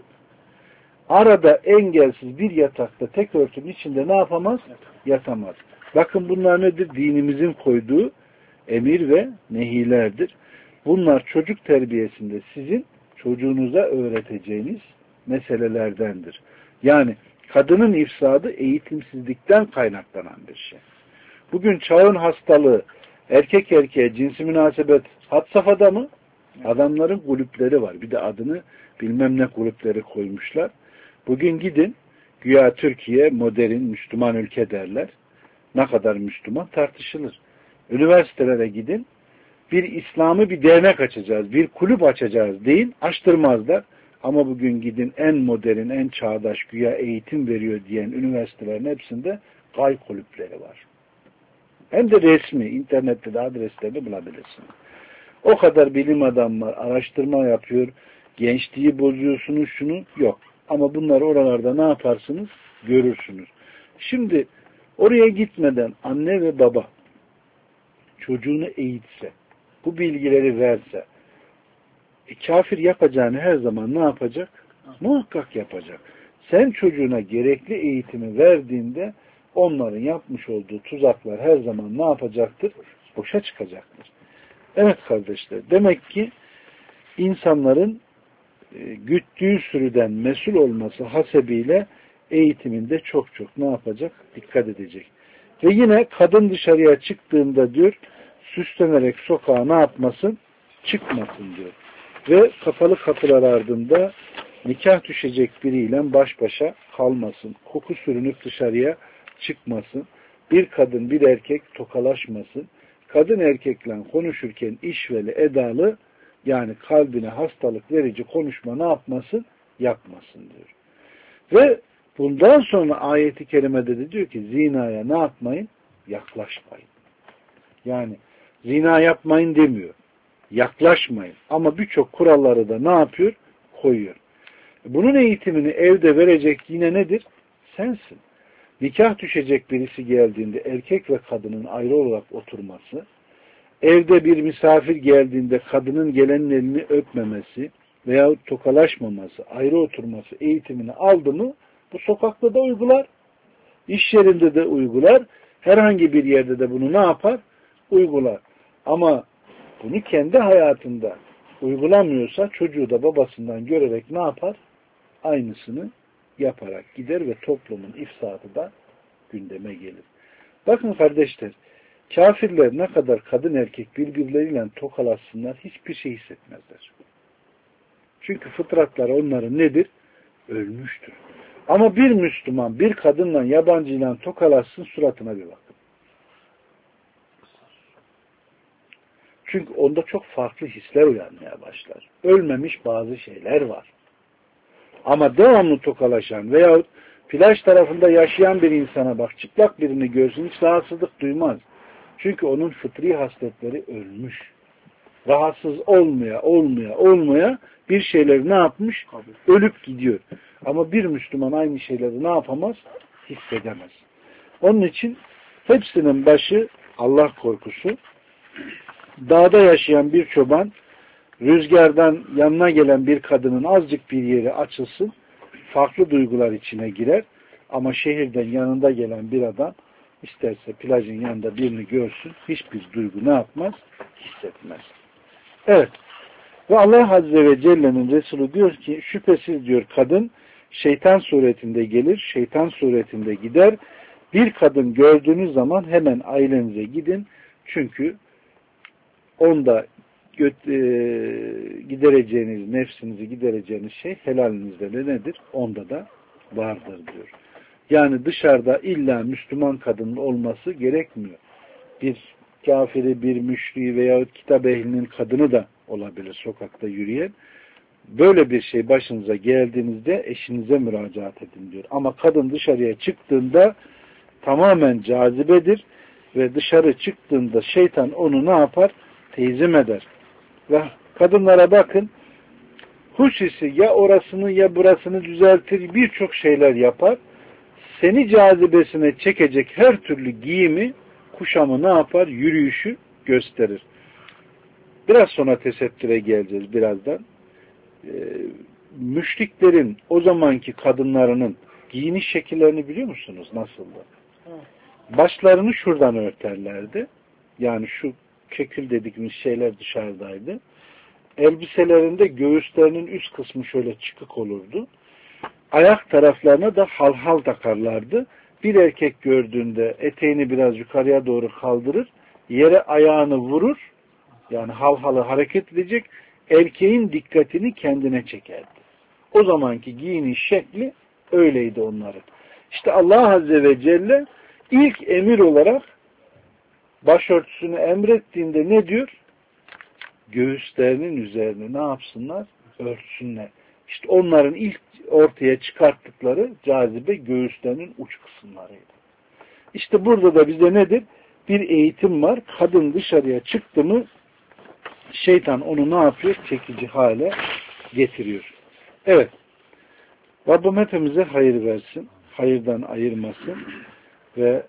arada engelsiz bir yatakta tek örtünün içinde ne yapamaz? Yatamaz. Bakın bunlar nedir? Dinimizin koyduğu emir ve nehilerdir. Bunlar çocuk terbiyesinde sizin çocuğunuza öğreteceğiniz meselelerdendir. Yani kadının ifsadı eğitimsizlikten kaynaklanan bir şey. Bugün çağın hastalığı erkek erkeğe cinsi münasebet had safhada mı? Adamların kulüpleri var. Bir de adını bilmem ne kulüpleri koymuşlar. Bugün gidin güya Türkiye modern Müslüman ülke derler. Ne kadar Müslüman tartışılır. Üniversitelere gidin. Bir İslam'ı bir dernek açacağız, bir kulüp açacağız deyin, açtırmazlar. Ama bugün gidin en modern, en çağdaş güya eğitim veriyor diyen üniversitelerin hepsinde gay kulüpleri var. Hem de resmi, internette de adreslerini bulabilirsiniz. O kadar bilim adamlar araştırma yapıyor, gençliği bozuyorsunuz şunu, yok. Ama bunları oralarda ne yaparsınız? Görürsünüz. Şimdi oraya gitmeden anne ve baba çocuğunu eğitse, bu bilgileri verse, e, kafir yapacağını her zaman ne yapacak? Muhakkak yapacak. Sen çocuğuna gerekli eğitimi verdiğinde onların yapmış olduğu tuzaklar her zaman ne yapacaktır? Boşa çıkacaktır. Evet kardeşler, demek ki insanların e, güttüğü sürüden mesul olması hasebiyle eğitiminde çok çok ne yapacak? Dikkat edecek. Ve yine kadın dışarıya çıktığında diyor, süslenerek sokağa ne yapmasın? Çıkmasın diyor. Ve kapalı kapılar ardında nikah düşecek biriyle baş başa kalmasın. Koku sürünüp dışarıya çıkmasın. Bir kadın bir erkek tokalaşmasın. Kadın erkekle konuşurken işveli, edalı yani kalbine hastalık verici konuşma ne yapmasın? Yapmasın diyor. Ve bundan sonra ayeti kerimede de diyor ki zinaya ne yapmayın? Yaklaşmayın. Yani zina yapmayın demiyor. Yaklaşmayın. Ama birçok kuralları da ne yapıyor? Koyuyor. Bunun eğitimini evde verecek yine nedir? Sensin. Nikah düşecek birisi geldiğinde erkek ve kadının ayrı olarak oturması, evde bir misafir geldiğinde kadının gelenin elini öpmemesi veyahut tokalaşmaması, ayrı oturması eğitimini aldı mı bu sokakta da uygular, iş yerinde de uygular, herhangi bir yerde de bunu ne yapar? Uygular. Ama bunu kendi hayatında uygulamıyorsa çocuğu da babasından görerek ne yapar? Aynısını yaparak gider ve toplumun ifsadı da gündeme gelir. Bakın kardeşler, kafirler ne kadar kadın erkek birbirleriyle tokalaşsınlar hiçbir şey hissetmezler. Çünkü fıtratları onların nedir? Ölmüştür. Ama bir Müslüman bir kadınla yabancıyla tokalaşsın suratına bir bakın. Çünkü onda çok farklı hisler uyanmaya başlar. Ölmemiş bazı şeyler var. Ama devamlı tokalaşan veyahut plaj tarafında yaşayan bir insana bak, çıplak birini görsün hiç rahatsızlık duymaz. Çünkü onun fıtri hasletleri ölmüş. Rahatsız olmaya, olmaya, olmaya bir şeyleri ne yapmış? Ölüp gidiyor. Ama bir Müslüman aynı şeyleri ne yapamaz? Hissedemez. Onun için hepsinin başı Allah korkusu. Dağda yaşayan bir çoban rüzgardan yanına gelen bir kadının azıcık bir yeri açılsın, farklı duygular içine girer. Ama şehirden yanında gelen bir adam isterse plajın yanında birini görsün, hiçbir duygu ne yapmaz? Hissetmez. Evet. Ve Allah Azze ve Celle'nin Resulü diyor ki şüphesiz diyor kadın şeytan suretinde gelir, şeytan suretinde gider. Bir kadın gördüğünüz zaman hemen ailenize gidin. Çünkü onda gidereceğiniz, nefsinizi gidereceğiniz şey helalinizde de nedir? Onda da vardır diyor. Yani dışarıda illa Müslüman kadının olması gerekmiyor. Bir kafiri, bir müşriği veyahut kitap ehlinin kadını da olabilir sokakta yürüyen. Böyle bir şey başınıza geldiğinizde eşinize müracaat edin diyor. Ama kadın dışarıya çıktığında tamamen cazibedir ve dışarı çıktığında şeytan onu ne yapar? Teyzim eder. Ve kadınlara bakın, huşisi ya orasını ya burasını düzeltir, birçok şeyler yapar. Seni cazibesine çekecek her türlü giyimi, kuşamı ne yapar? Yürüyüşü gösterir. Biraz sonra tesettüre geleceğiz birazdan. Ee, müşriklerin o zamanki kadınlarının giyiniş şekillerini biliyor musunuz? Nasıldı? Başlarını şuradan örterlerdi. Yani şu kekül dediğimiz şeyler dışarıdaydı. Elbiselerinde göğüslerinin üst kısmı şöyle çıkık olurdu. Ayak taraflarına da halhal takarlardı. Bir erkek gördüğünde eteğini biraz yukarıya doğru kaldırır, yere ayağını vurur, yani halhalı hareket edecek, erkeğin dikkatini kendine çekerdi. O zamanki giyiniş şekli öyleydi onların. İşte Allah Azze ve Celle ilk emir olarak başörtüsünü emrettiğinde ne diyor? Göğüslerinin üzerine ne yapsınlar? Örtsünler. İşte onların ilk ortaya çıkarttıkları cazibe göğüslerinin uç kısımlarıydı. İşte burada da bize nedir? Bir eğitim var. Kadın dışarıya çıktı mı şeytan onu ne yapıyor? Çekici hale getiriyor. Evet. Rabbim hepimize hayır versin. Hayırdan ayırmasın. Ve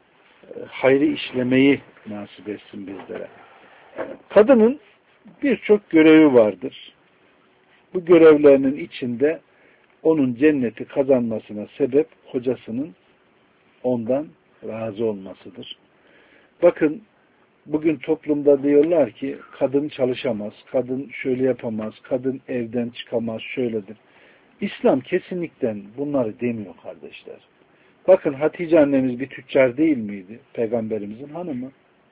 hayrı işlemeyi nasip etsin bizlere. Kadının birçok görevi vardır. Bu görevlerinin içinde onun cenneti kazanmasına sebep kocasının ondan razı olmasıdır. Bakın bugün toplumda diyorlar ki kadın çalışamaz, kadın şöyle yapamaz, kadın evden çıkamaz, şöyledir. İslam kesinlikle bunları demiyor kardeşler. Bakın Hatice annemiz bir tüccar değil miydi? Peygamberimizin hanımı.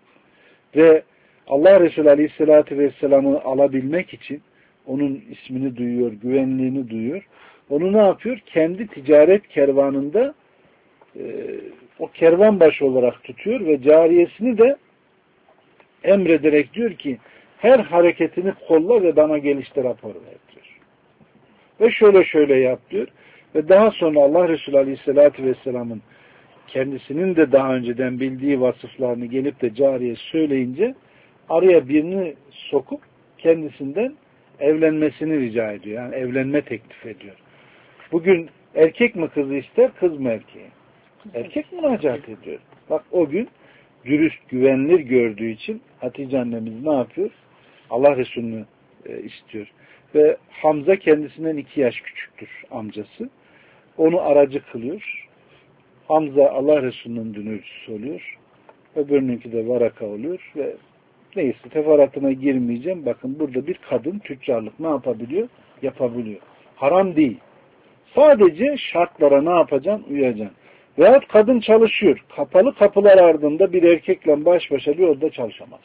Ve Allah Resulü Aleyhisselatü Vesselam'ı alabilmek için onun ismini duyuyor, güvenliğini duyuyor. Onu ne yapıyor? Kendi ticaret kervanında e, o kervan başı olarak tutuyor ve cariyesini de emrederek diyor ki her hareketini kolla ve bana gelişte rapor ver diyor. Ve şöyle şöyle yap diyor. Ve daha sonra Allah Resulü Aleyhisselatü Vesselam'ın kendisinin de daha önceden bildiği vasıflarını gelip de cariye söyleyince araya birini sokup kendisinden evlenmesini rica ediyor. Yani evlenme teklif ediyor. Bugün erkek mi kızı ister, kız mı erkeği? Erkek müracaat ediyor. Bak o gün dürüst, güvenilir gördüğü için Hatice annemiz ne yapıyor? Allah Resulü'nü e, istiyor. Ve Hamza kendisinden iki yaş küçüktür amcası. Onu aracı kılıyor. Hamza Allah Resulü'nün dünürcüsü oluyor. Öbürününki de Varaka oluyor ve neyse teferruatına girmeyeceğim. Bakın burada bir kadın tüccarlık ne yapabiliyor? Yapabiliyor. Haram değil. Sadece şartlara ne yapacaksın? Uyacaksın. Veyahut kadın çalışıyor. Kapalı kapılar ardında bir erkekle baş başa bir orada çalışamaz.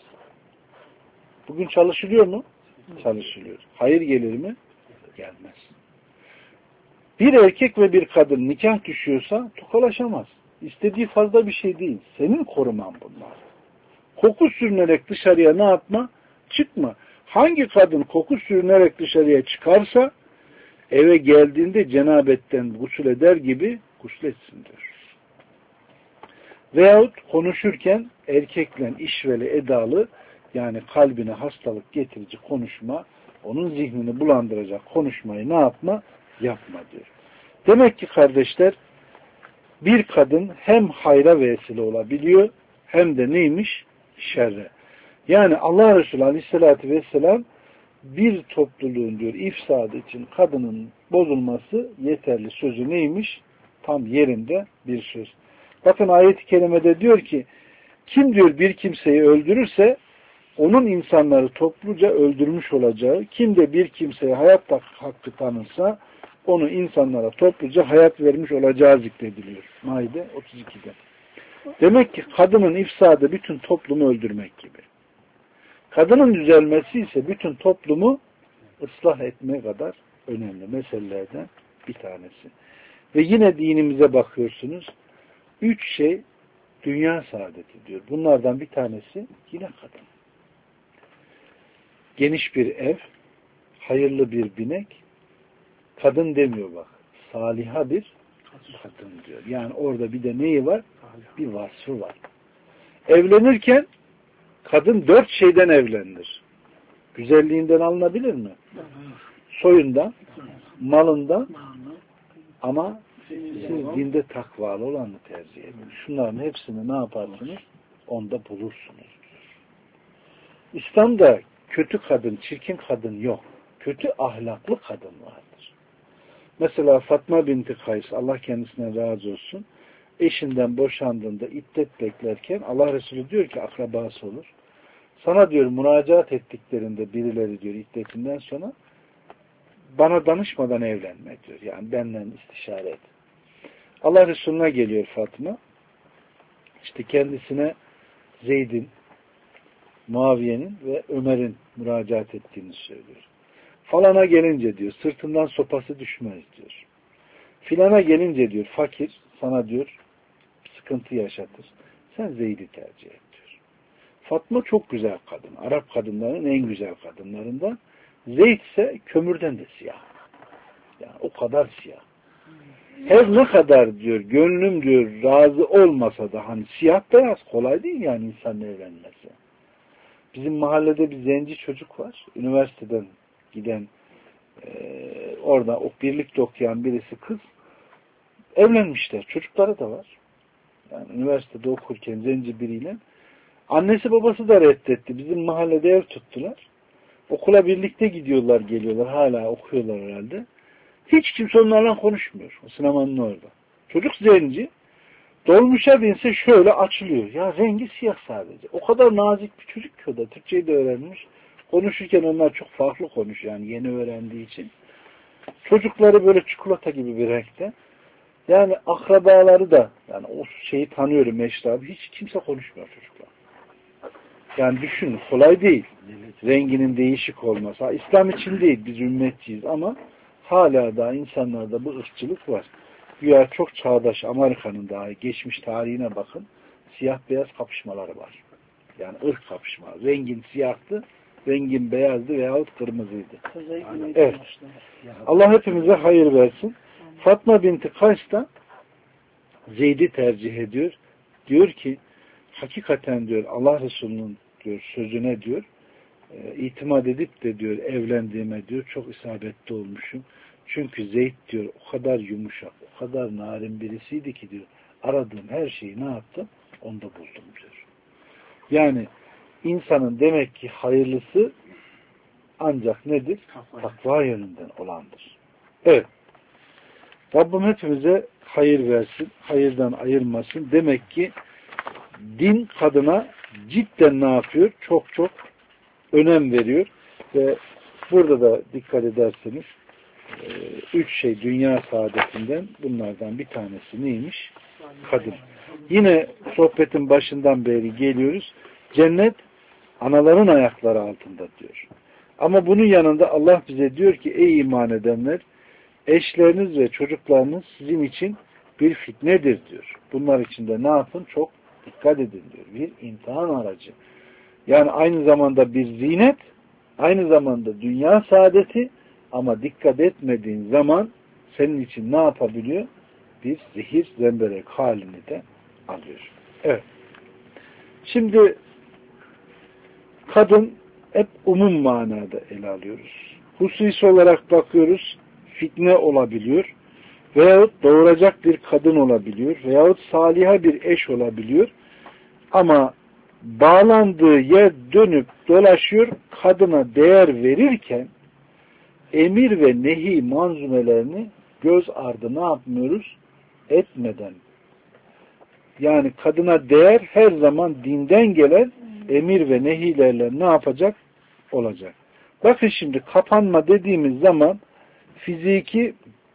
Bugün çalışılıyor mu? Çalışılıyor. Hayır gelir mi? Gelmez. Bir erkek ve bir kadın nikah düşüyorsa tokalaşamaz. İstediği fazla bir şey değil. Senin koruman bunlar. Koku sürünerek dışarıya ne yapma? Çıkma. Hangi kadın koku sürünerek dışarıya çıkarsa eve geldiğinde cenabetten gusül eder gibi gusletsin diyor. Veyahut konuşurken erkekle işveli edalı yani kalbine hastalık getirici konuşma, onun zihnini bulandıracak konuşmayı ne yapma? Yapma diyor. Demek ki kardeşler bir kadın hem hayra vesile olabiliyor hem de neymiş? Şerre. Yani Allah Resulü Aleyhisselatü Vesselam bir topluluğun diyor ifsadı için kadının bozulması yeterli sözü neymiş? Tam yerinde bir söz. Bakın ayet-i kerimede diyor ki kim diyor bir kimseyi öldürürse onun insanları topluca öldürmüş olacağı, kim de bir kimseye hayat hakkı tanırsa onu insanlara topluca hayat vermiş olacağı zikrediliyor. Maide otuz ikide. Demek ki kadının ifsadı bütün toplumu öldürmek gibi. Kadının düzelmesi ise bütün toplumu ıslah etmeye kadar önemli meselelerden bir tanesi. Ve yine dinimize bakıyorsunuz. Üç şey dünya saadeti diyor. Bunlardan bir tanesi yine kadın. Geniş bir ev, hayırlı bir binek, kadın demiyor bak. Saliha bir kadın diyor. Yani orada bir de neyi var? Bir vasfı var. Evlenirken kadın dört şeyden evlenir. Güzelliğinden alınabilir mi? Soyundan, malından, ama siz dinde takvalı olanı tercih edin. Şunların hepsini ne yaparsınız? Onda bulursunuz. İslam'da kötü kadın, çirkin kadın yok. Kötü ahlaklı kadın vardır. Mesela Fatma binti Kays, Allah kendisine razı olsun, eşinden boşandığında iddet beklerken Allah Resulü diyor ki akrabası olur. Sana diyor müracaat ettiklerinde birileri diyor iddetinden sonra bana danışmadan evlenme diyor. Yani benden istişare et. Allah Resulü'ne geliyor Fatma. İşte kendisine Zeyd'in, Muaviye'nin ve Ömer'in müracaat ettiğini söylüyor. Falana gelince diyor sırtından sopası düşmez diyor. Filana gelince diyor fakir sana diyor sıkıntı yaşatır. Sen Zeyd'i tercih et diyor. Fatma çok güzel kadın. Arap kadınlarının en güzel kadınlarından. Zeyd ise kömürden de siyah. Yani o kadar siyah. Her ne kadar diyor gönlüm diyor razı olmasa da hani siyah beyaz kolay değil yani insanın evlenmesi. Bizim mahallede bir zenci çocuk var. Üniversiteden giden e, orada o birlikte okuyan birisi kız. Evlenmişler. Çocukları da var. Yani üniversitede okurken zenci biriyle. Annesi babası da reddetti. Bizim mahallede ev tuttular. Okula birlikte gidiyorlar, geliyorlar. Hala okuyorlar herhalde. Hiç kimse onlarla konuşmuyor. O sinemanın orada. Çocuk zenci. Dolmuşa binse şöyle açılıyor. Ya rengi siyah sadece. O kadar nazik bir çocuk ki o da. Türkçeyi de öğrenmiş. Konuşurken onlar çok farklı konuşuyor. Yani yeni öğrendiği için. Çocukları böyle çikolata gibi bir renkte. Yani akrabaları da yani o şeyi tanıyorum Meşrabı. Hiç kimse konuşmuyor çocuklar. Yani düşünün kolay değil. Renginin değişik olması. İslam için değil biz ümmetçiyiz ama hala da insanlarda bu ırkçılık var. Güya çok çağdaş Amerika'nın dahi geçmiş tarihine bakın. Siyah beyaz kapışmaları var. Yani ırk kapışmaları. Rengin siyahtı, rengin beyazdı veyahut kırmızıydı. Evet. Allah hepimize hayır versin. Fatma binti Kays da Zeyd'i tercih ediyor. Diyor ki hakikaten diyor Allah Resulü'nün diyor sözüne diyor e, itimat edip de diyor evlendiğime diyor çok isabetli olmuşum. Çünkü Zeyd diyor o kadar yumuşak, o kadar narin birisiydi ki diyor aradığım her şeyi ne yaptım? Onda buldum diyor. Yani insanın demek ki hayırlısı ancak nedir? Takva yönünden olandır. Evet. Rabbim hepimize hayır versin, hayırdan ayırmasın. Demek ki din kadına cidden ne yapıyor? Çok çok önem veriyor. Ve burada da dikkat ederseniz üç şey dünya saadetinden bunlardan bir tanesi neymiş? Kadın. Yine sohbetin başından beri geliyoruz. Cennet anaların ayakları altında diyor. Ama bunun yanında Allah bize diyor ki ey iman edenler eşleriniz ve çocuklarınız sizin için bir fitnedir diyor. Bunlar için de ne yapın? Çok dikkat edin diyor. Bir imtihan aracı. Yani aynı zamanda bir zinet, aynı zamanda dünya saadeti ama dikkat etmediğin zaman senin için ne yapabiliyor? Bir zehir zemberek halini de alıyor. Evet. Şimdi kadın hep umum manada ele alıyoruz. Hususi olarak bakıyoruz. Fitne olabiliyor. Veyahut doğuracak bir kadın olabiliyor. Veyahut saliha bir eş olabiliyor. Ama bağlandığı yer dönüp dolaşıyor. Kadına değer verirken emir ve nehi manzumelerini göz ardı ne yapmıyoruz? Etmeden. Yani kadına değer her zaman dinden gelen emir ve nehilerle ne yapacak? Olacak. Bakın şimdi kapanma dediğimiz zaman fiziki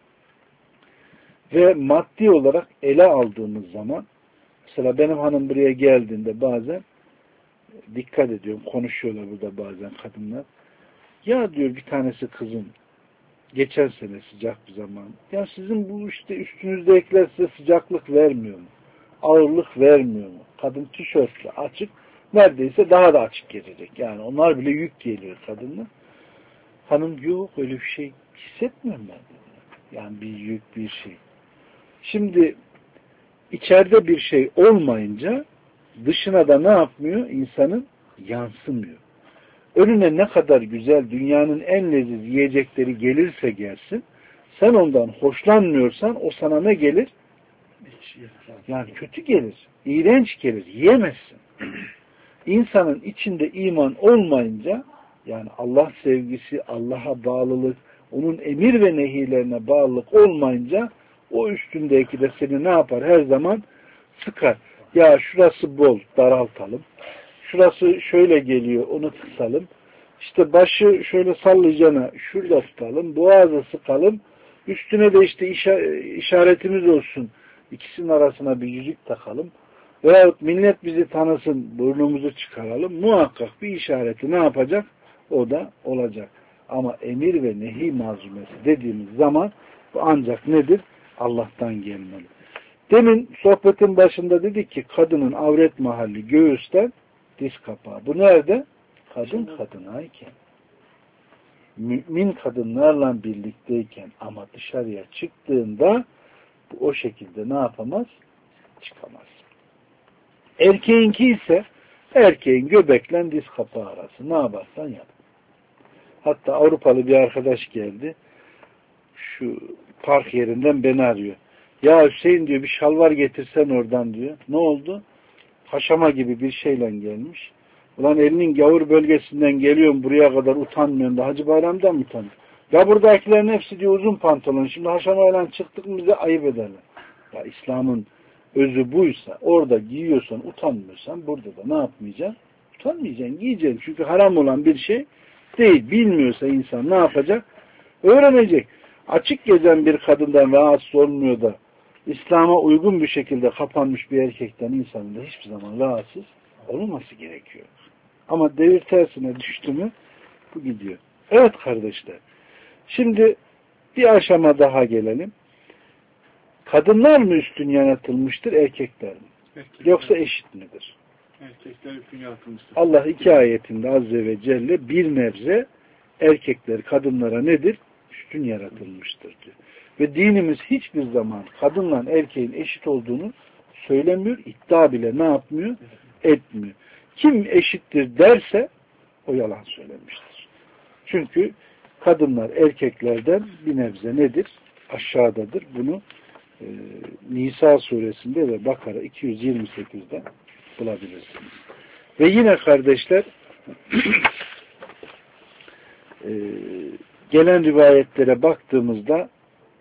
ve maddi olarak ele aldığımız zaman mesela benim hanım buraya geldiğinde bazen dikkat ediyorum. Konuşuyorlar burada bazen kadınlar. Ya diyor bir tanesi kızım geçen sene sıcak bir zaman. Ya sizin bu işte üstünüzdekiler size sıcaklık vermiyor mu? Ağırlık vermiyor mu? Kadın tişörtle açık neredeyse daha da açık gelecek. Yani onlar bile yük geliyor kadınla. Hanım yok öyle bir şey hissetmiyorum ben. Yani bir yük bir şey. Şimdi içeride bir şey olmayınca dışına da ne yapmıyor? İnsanın yansımıyor. Önüne ne kadar güzel dünyanın en leziz yiyecekleri gelirse gelsin sen ondan hoşlanmıyorsan o sana ne gelir? Yani kötü gelir. İğrenç gelir. Yiyemezsin. İnsanın içinde iman olmayınca yani Allah sevgisi, Allah'a bağlılık, onun emir ve nehilerine bağlılık olmayınca o üstündeki de seni ne yapar? Her zaman sıkar. Ya şurası bol, daraltalım. Şurası şöyle geliyor, onu kısalım. İşte başı şöyle sallayacağına şurada tutalım, boğazı sıkalım. Üstüne de işte işaretimiz olsun. İkisinin arasına bir yüzük takalım. Veyahut millet bizi tanısın, burnumuzu çıkaralım. Muhakkak bir işareti ne yapacak? O da olacak. Ama emir ve nehi malzumesi dediğimiz zaman bu ancak nedir? Allah'tan gelmeli. Demin sohbetin başında dedik ki kadının avret mahalli göğüsten diz kapağı. Bu nerede? Kadın kadınayken. Mümin kadınlarla birlikteyken ama dışarıya çıktığında bu o şekilde ne yapamaz? Çıkamaz. Erkeğinki ise erkeğin göbekle diz kapağı arası. Ne yaparsan yap. Hatta Avrupalı bir arkadaş geldi. Şu park yerinden beni arıyor. Ya Hüseyin diyor bir şalvar getirsen oradan diyor. Ne oldu? Haşama gibi bir şeyle gelmiş. Ulan elinin gavur bölgesinden geliyorum buraya kadar utanmıyorum da Hacı Bayram'dan mı utanıyor? Ya buradakilerin hepsi diyor uzun pantolon. Şimdi haşamayla çıktık mı bize ayıp ederler. Ya İslam'ın özü buysa orada giyiyorsan utanmıyorsan burada da ne yapmayacaksın? Utanmayacaksın, giyeceksin. Çünkü haram olan bir şey değil. Bilmiyorsa insan ne yapacak? Öğrenecek. Açık gezen bir kadından rahatsız olmuyor da İslam'a uygun bir şekilde kapanmış bir erkekten insanın da hiçbir zaman rahatsız olmaması gerekiyor. Ama devir tersine düştü mü bu gidiyor. Evet kardeşler. Şimdi bir aşama daha gelelim. Kadınlar mı üstün yaratılmıştır, erkekler mi? Erkekler. Yoksa eşit midir? Erkekler üstün yaratılmıştır. Allah iki ayetinde Azze ve Celle bir nebze erkekler kadınlara nedir? Üstün yaratılmıştır diyor. Ve dinimiz hiçbir zaman kadınla erkeğin eşit olduğunu söylemiyor, iddia bile ne yapmıyor? Etmiyor. Kim eşittir derse o yalan söylemiştir. Çünkü kadınlar erkeklerden bir nebze nedir? Aşağıdadır. Bunu e, Nisa suresinde ve Bakara iki yüz yirmi sekizde bulabilirsiniz. Ve yine kardeşler e, gelen rivayetlere baktığımızda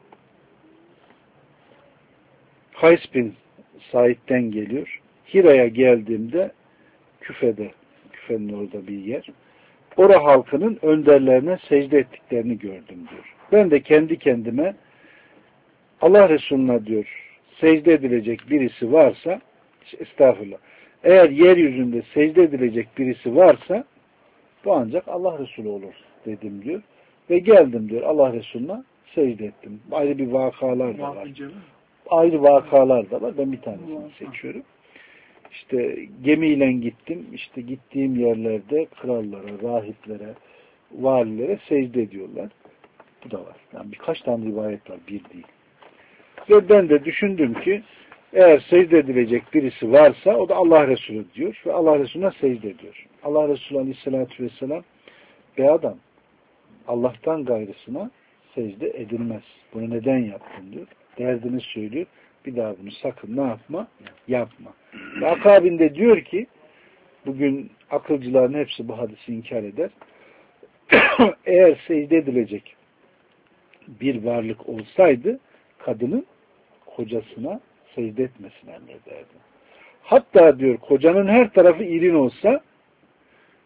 Kays bin Said'den geliyor. Hira'ya geldiğimde Küfe'de, Küfe'nin orada bir yer. Ora halkının önderlerine secde ettiklerini gördüm diyor. Ben de kendi kendime Allah Resulü'ne diyor secde edilecek birisi varsa estağfurullah. Eğer yeryüzünde secde edilecek birisi varsa bu ancak Allah Resulü olur dedim diyor. Ve geldim diyor Allah Resulü'ne secde ettim. Ayrı bir vakalar da var. Ayrı vakalar da var. Ben bir tanesini seçiyorum. İşte gemiyle gittim. İşte gittiğim yerlerde krallara, rahiplere, valilere secde ediyorlar. Bu da var. Yani birkaç tane rivayet var. Bir değil. Ve ben de düşündüm ki eğer secde edilecek birisi varsa o da Allah Resulü diyor. Ve Allah Resulü'ne secde ediyor. Allah Resulü Aleyhisselatü Vesselam be adam Allah'tan gayrısına secde edilmez. Bunu neden yaptın diyor. Derdini söylüyor. Bir daha bunu sakın ne yapma? Yapma. Ve akabinde diyor ki bugün akılcıların hepsi bu hadisi inkar eder. Eğer secde edilecek bir varlık olsaydı kadının kocasına secde etmesini emrederdi. Hatta diyor kocanın her tarafı irin olsa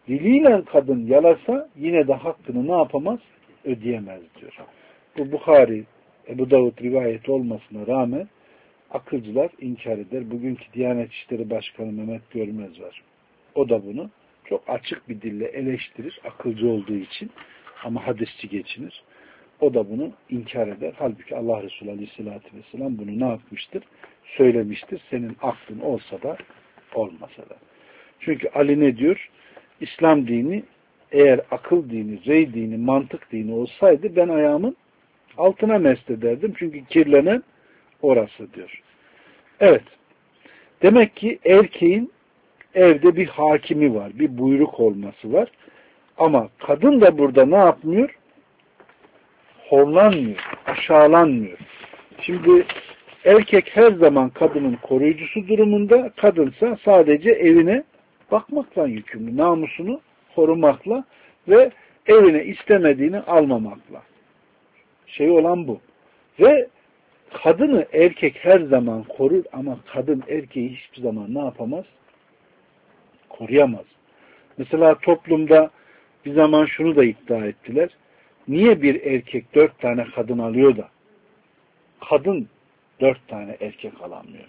diliyle kadın yalasa yine de hakkını ne yapamaz? Ödeyemez diyor. Bu Bukhari, Ebu Davud rivayeti olmasına rağmen akılcılar inkar eder. Bugünkü Diyanet İşleri Başkanı Mehmet Görmez var. O da bunu çok açık bir dille eleştirir. Akılcı olduğu için. Ama hadisçi geçinir. O da bunu inkar eder. Halbuki Allah Resulü Aleyhisselatü Vesselam bunu ne yapmıştır? Söylemiştir. Senin aklın olsa da olmasa da. Çünkü Ali ne diyor? İslam dini eğer akıl dini, rey dini, mantık dini olsaydı ben ayağımın altına mest ederdim. Çünkü kirlenen orası diyor. Evet. Demek ki erkeğin evde bir hakimi var. Bir buyruk olması var. Ama kadın da burada ne yapmıyor? Horlanmıyor. Aşağılanmıyor. Şimdi erkek her zaman kadının koruyucusu durumunda, kadınsa sadece evine bakmakla yükümlü. Namusunu korumakla ve evine istemediğini almamakla. Şey olan bu. Ve kadını erkek her zaman korur ama kadın erkeği hiçbir zaman ne yapamaz? Koruyamaz. Mesela toplumda bir zaman şunu da iddia ettiler. Niye bir erkek dört tane kadın alıyor da kadın dört tane erkek alamıyor?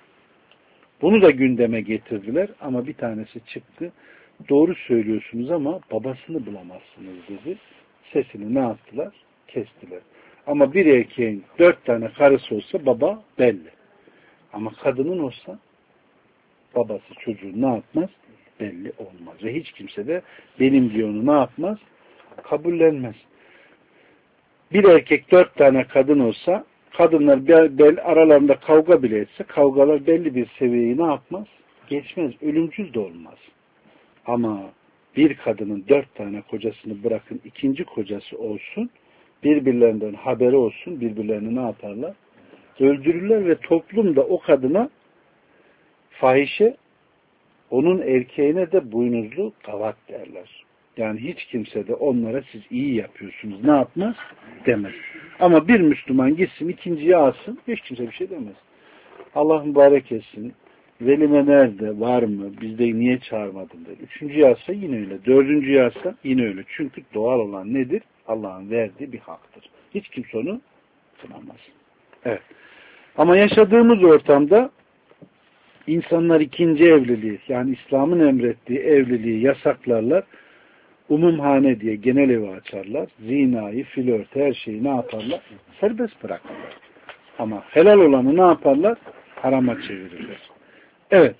Bunu da gündeme getirdiler ama bir tanesi çıktı. Doğru söylüyorsunuz ama babasını bulamazsınız dedi. Sesini ne yaptılar? Kestiler. Ama bir erkeğin dört tane karısı olsa baba belli. Ama kadının olsa babası çocuğu ne yapmaz? Belli olmaz. Ve hiç kimse de benim diyor onu ne yapmaz? Kabullenmez. Bir erkek dört tane kadın olsa kadınlar bel, bel aralarında kavga bile etse kavgalar belli bir seviyeyi ne yapmaz? Geçmez. Ölümcül de olmaz. Ama bir kadının dört tane kocasını bırakın ikinci kocası olsun birbirlerinden haberi olsun birbirlerini ne yaparlar? Öldürürler ve toplumda o kadına fahişe onun erkeğine de boynuzlu gavat derler. Yani hiç kimse de onlara siz iyi yapıyorsunuz ne yapmaz? Demez. Ama bir Müslüman gitsin ikinciyi alsın hiç kimse bir şey demez. Allah mübarek etsin. Velime nerede? Var mı? Bizde niye çağırmadın der. Üçüncü alsa yine öyle. Dördüncü alsa yine öyle. Çünkü doğal olan nedir? Allah'ın verdiği bir haktır. Hiç kimse onu kınamaz. Evet. Ama yaşadığımız ortamda insanlar ikinci evliliği yani İslam'ın emrettiği evliliği yasaklarlar. Umumhane diye genel evi açarlar. Zinayı, flört, her şeyi ne yaparlar? Serbest bırakırlar. Ama helal olanı ne yaparlar? Harama çevirirler. Evet.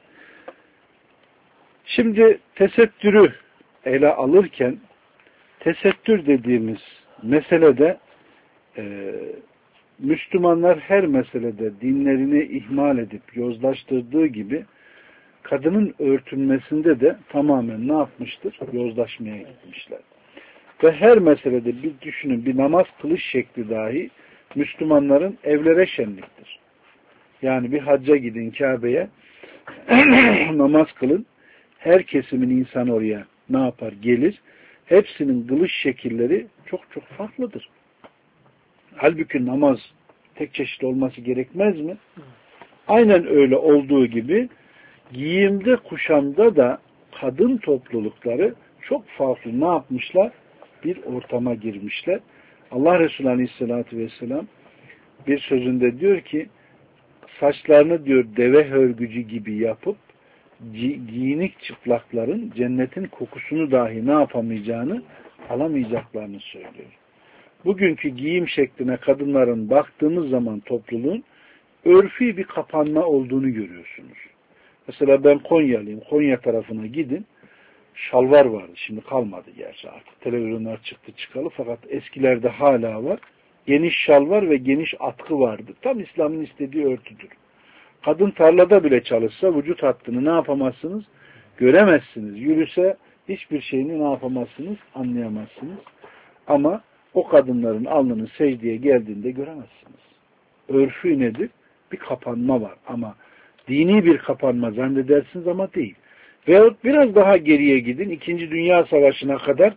Şimdi tesettürü ele alırken tesettür dediğimiz meselede e, Müslümanlar her meselede dinlerini ihmal edip yozlaştırdığı gibi kadının örtünmesinde de tamamen ne yapmıştır? Yozlaşmaya gitmişler. Ve her meselede bir düşünün bir namaz kılış şekli dahi Müslümanların evlere şenliktir. Yani bir hacca gidin Kabe'ye namaz kılın. Her kesimin insanı oraya ne yapar? Gelir. Hepsinin kılış şekilleri çok çok farklıdır. Halbuki namaz tek çeşit olması gerekmez mi? Aynen öyle olduğu gibi giyimde, kuşamda da kadın toplulukları çok farklı ne yapmışlar? Bir ortama girmişler. Allah Resulü Aleyhisselatü Vesselam bir sözünde diyor ki saçlarını diyor deve hörgücü gibi yapıp giyinik çıplakların cennetin kokusunu dahi ne yapamayacağını alamayacaklarını söylüyor. Bugünkü giyim şekline kadınların baktığımız zaman topluluğun örfi bir kapanma olduğunu görüyorsunuz. Mesela ben Konyalıyım. Konya tarafına gidin. Şalvar vardı. Şimdi kalmadı gerçi artık. Televizyonlar çıktı çıkalı. Fakat eskilerde hala var. Geniş şalvar ve geniş atkı vardı. Tam İslam'ın istediği örtüdür. Kadın tarlada bile çalışsa vücut hattını ne yapamazsınız? Göremezsiniz. Yürüse hiçbir şeyini ne yapamazsınız? Anlayamazsınız. Ama o kadınların alnının secdeye geldiğinde göremezsiniz. Örfü nedir? Bir kapanma var. Ama dini bir kapanma zannedersiniz ama değil. Veyahut biraz daha geriye gidin. İkinci Dünya Savaşı'na kadar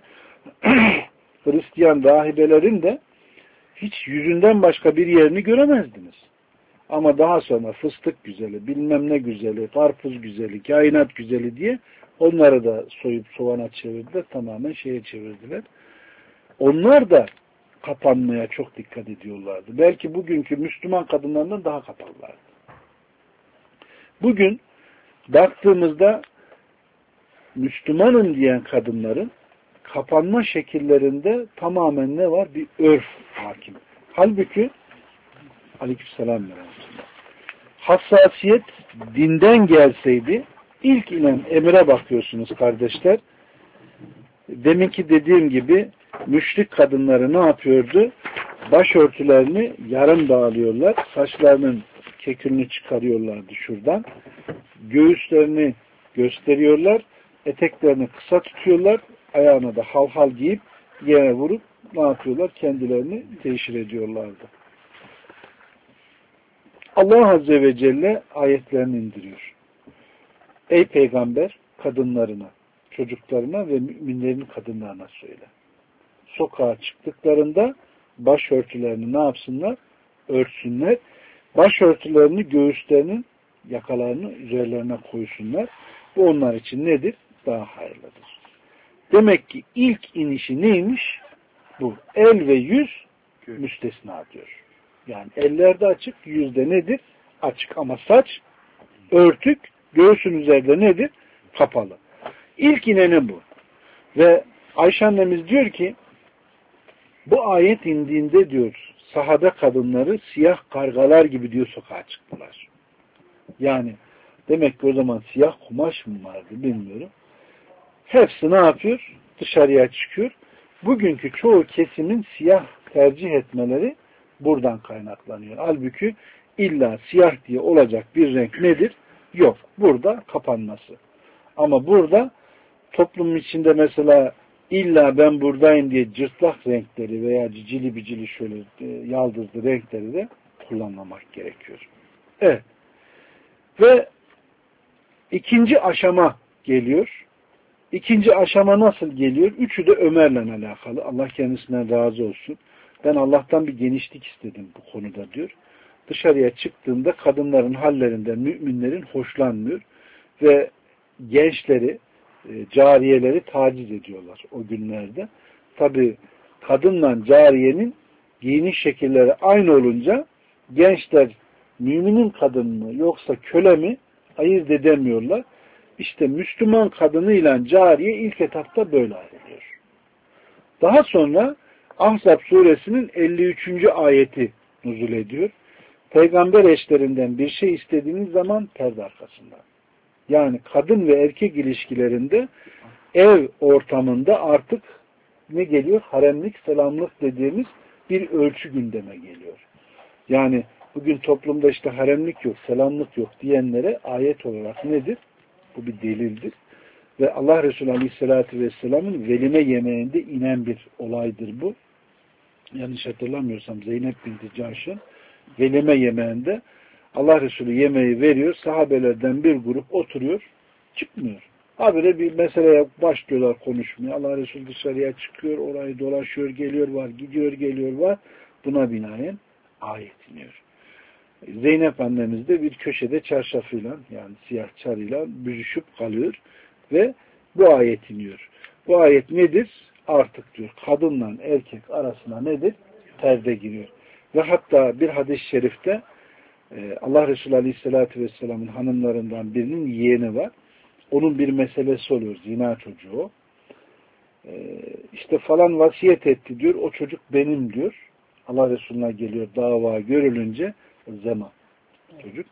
Hristiyan rahibelerin de hiç yüzünden başka bir yerini göremezdiniz. Ama daha sonra fıstık güzeli, bilmem ne güzeli, karpuz güzeli, kainat güzeli diye onları da soyup soğana çevirdiler. Tamamen şeye çevirdiler. Onlar da kapanmaya çok dikkat ediyorlardı. Belki bugünkü Müslüman kadınlarından daha kapalılardı. Bugün baktığımızda Müslümanım diyen kadınların kapanma şekillerinde tamamen ne var? Bir örf hakim. Halbuki aleykümselam hassasiyet dinden gelseydi ilk inen emire bakıyorsunuz kardeşler. Deminki dediğim gibi müşrik kadınları ne yapıyordu? Başörtülerini yarım dağılıyorlar. Saçlarının kekülünü çıkarıyorlardı şuradan. Göğüslerini gösteriyorlar. Eteklerini kısa tutuyorlar. Ayağına da halhal giyip yere vurup ne yapıyorlar? Kendilerini teşhir ediyorlardı. Allah Azze ve Celle ayetlerini indiriyor. Ey peygamber kadınlarına, çocuklarına ve müminlerin kadınlarına söyle. Sokağa çıktıklarında başörtülerini ne yapsınlar? Örtsünler. Başörtülerini göğüslerinin yakalarını üzerlerine koysunlar. Bu onlar için nedir? Daha hayırlıdır. Demek ki ilk inişi neymiş? Bu. El ve yüz müstesna diyor. Yani ellerde açık, yüzde nedir? Açık ama saç örtük, göğsün üzerinde nedir? Kapalı. İlk ineni bu. Ve Ayşe annemiz diyor ki bu ayet indiğinde diyor sahada kadınları siyah kargalar gibi diyor sokağa çıktılar. Yani demek ki o zaman siyah kumaş mı vardı bilmiyorum. Hepsi ne yapıyor? Dışarıya çıkıyor. Bugünkü çoğu kesimin siyah tercih etmeleri buradan kaynaklanıyor. Halbuki illa siyah diye olacak bir renk nedir? Yok. Burada kapanması. Ama burada toplumun içinde mesela illa ben buradayım diye cırtlak renkleri veya cicili bicili şöyle yaldızlı renkleri de kullanmamak gerekiyor. Evet. Ve ikinci aşama geliyor. İkinci aşama nasıl geliyor? Üçü de Ömer'le alakalı. Allah kendisinden razı olsun. Ben Allah'tan bir genişlik istedim bu konuda diyor. Dışarıya çıktığında kadınların hallerinden müminlerin hoşlanmıyor ve gençleri, cariyeleri taciz ediyorlar o günlerde. Tabi kadınla cariyenin giyiniş şekilleri aynı olunca gençler müminin kadın mı yoksa köle mi ayırt edemiyorlar. İşte Müslüman kadınıyla cariye ilk etapta böyle ayrılıyor. Daha sonra Ahzab suresinin elli üçüncü ayeti nuzul ediyor. Peygamber eşlerinden bir şey istediğiniz zaman perde arkasından. Yani kadın ve erkek ilişkilerinde ev ortamında artık ne geliyor? Haremlik, selamlık dediğimiz bir ölçü gündeme geliyor. Yani bugün toplumda işte haremlik yok, selamlık yok diyenlere ayet olarak nedir? Bu bir delildir. Ve Allah Resulü Aleyhisselatü Vesselam'ın velime yemeğinde inen bir olaydır bu. Yanlış hatırlamıyorsam Zeynep binti Cahş'ın velime yemeğinde Allah Resulü yemeği veriyor. Sahabelerden bir grup oturuyor. Çıkmıyor. Habire bir meseleye başlıyorlar konuşmaya. Allah Resulü dışarıya çıkıyor. Orayı dolaşıyor. Geliyor var. Gidiyor geliyor var. Buna binaen ayet iniyor. Zeynep annemiz de bir köşede çarşafıyla yani siyah çarıyla büzüşüp kalıyor ve bu ayet iniyor. Bu ayet nedir? Artık diyor kadınla erkek arasına nedir? Perde giriyor. Ve hatta bir hadis-i şerifte Allah Resulü Aleyhisselatü Vesselam'ın hanımlarından birinin yeğeni var. Onun bir meselesi oluyor. Zina çocuğu o. İşte falan vasiyet etti diyor. O çocuk benim diyor. Allah Resulü'ne geliyor dava görülünce zema çocuk.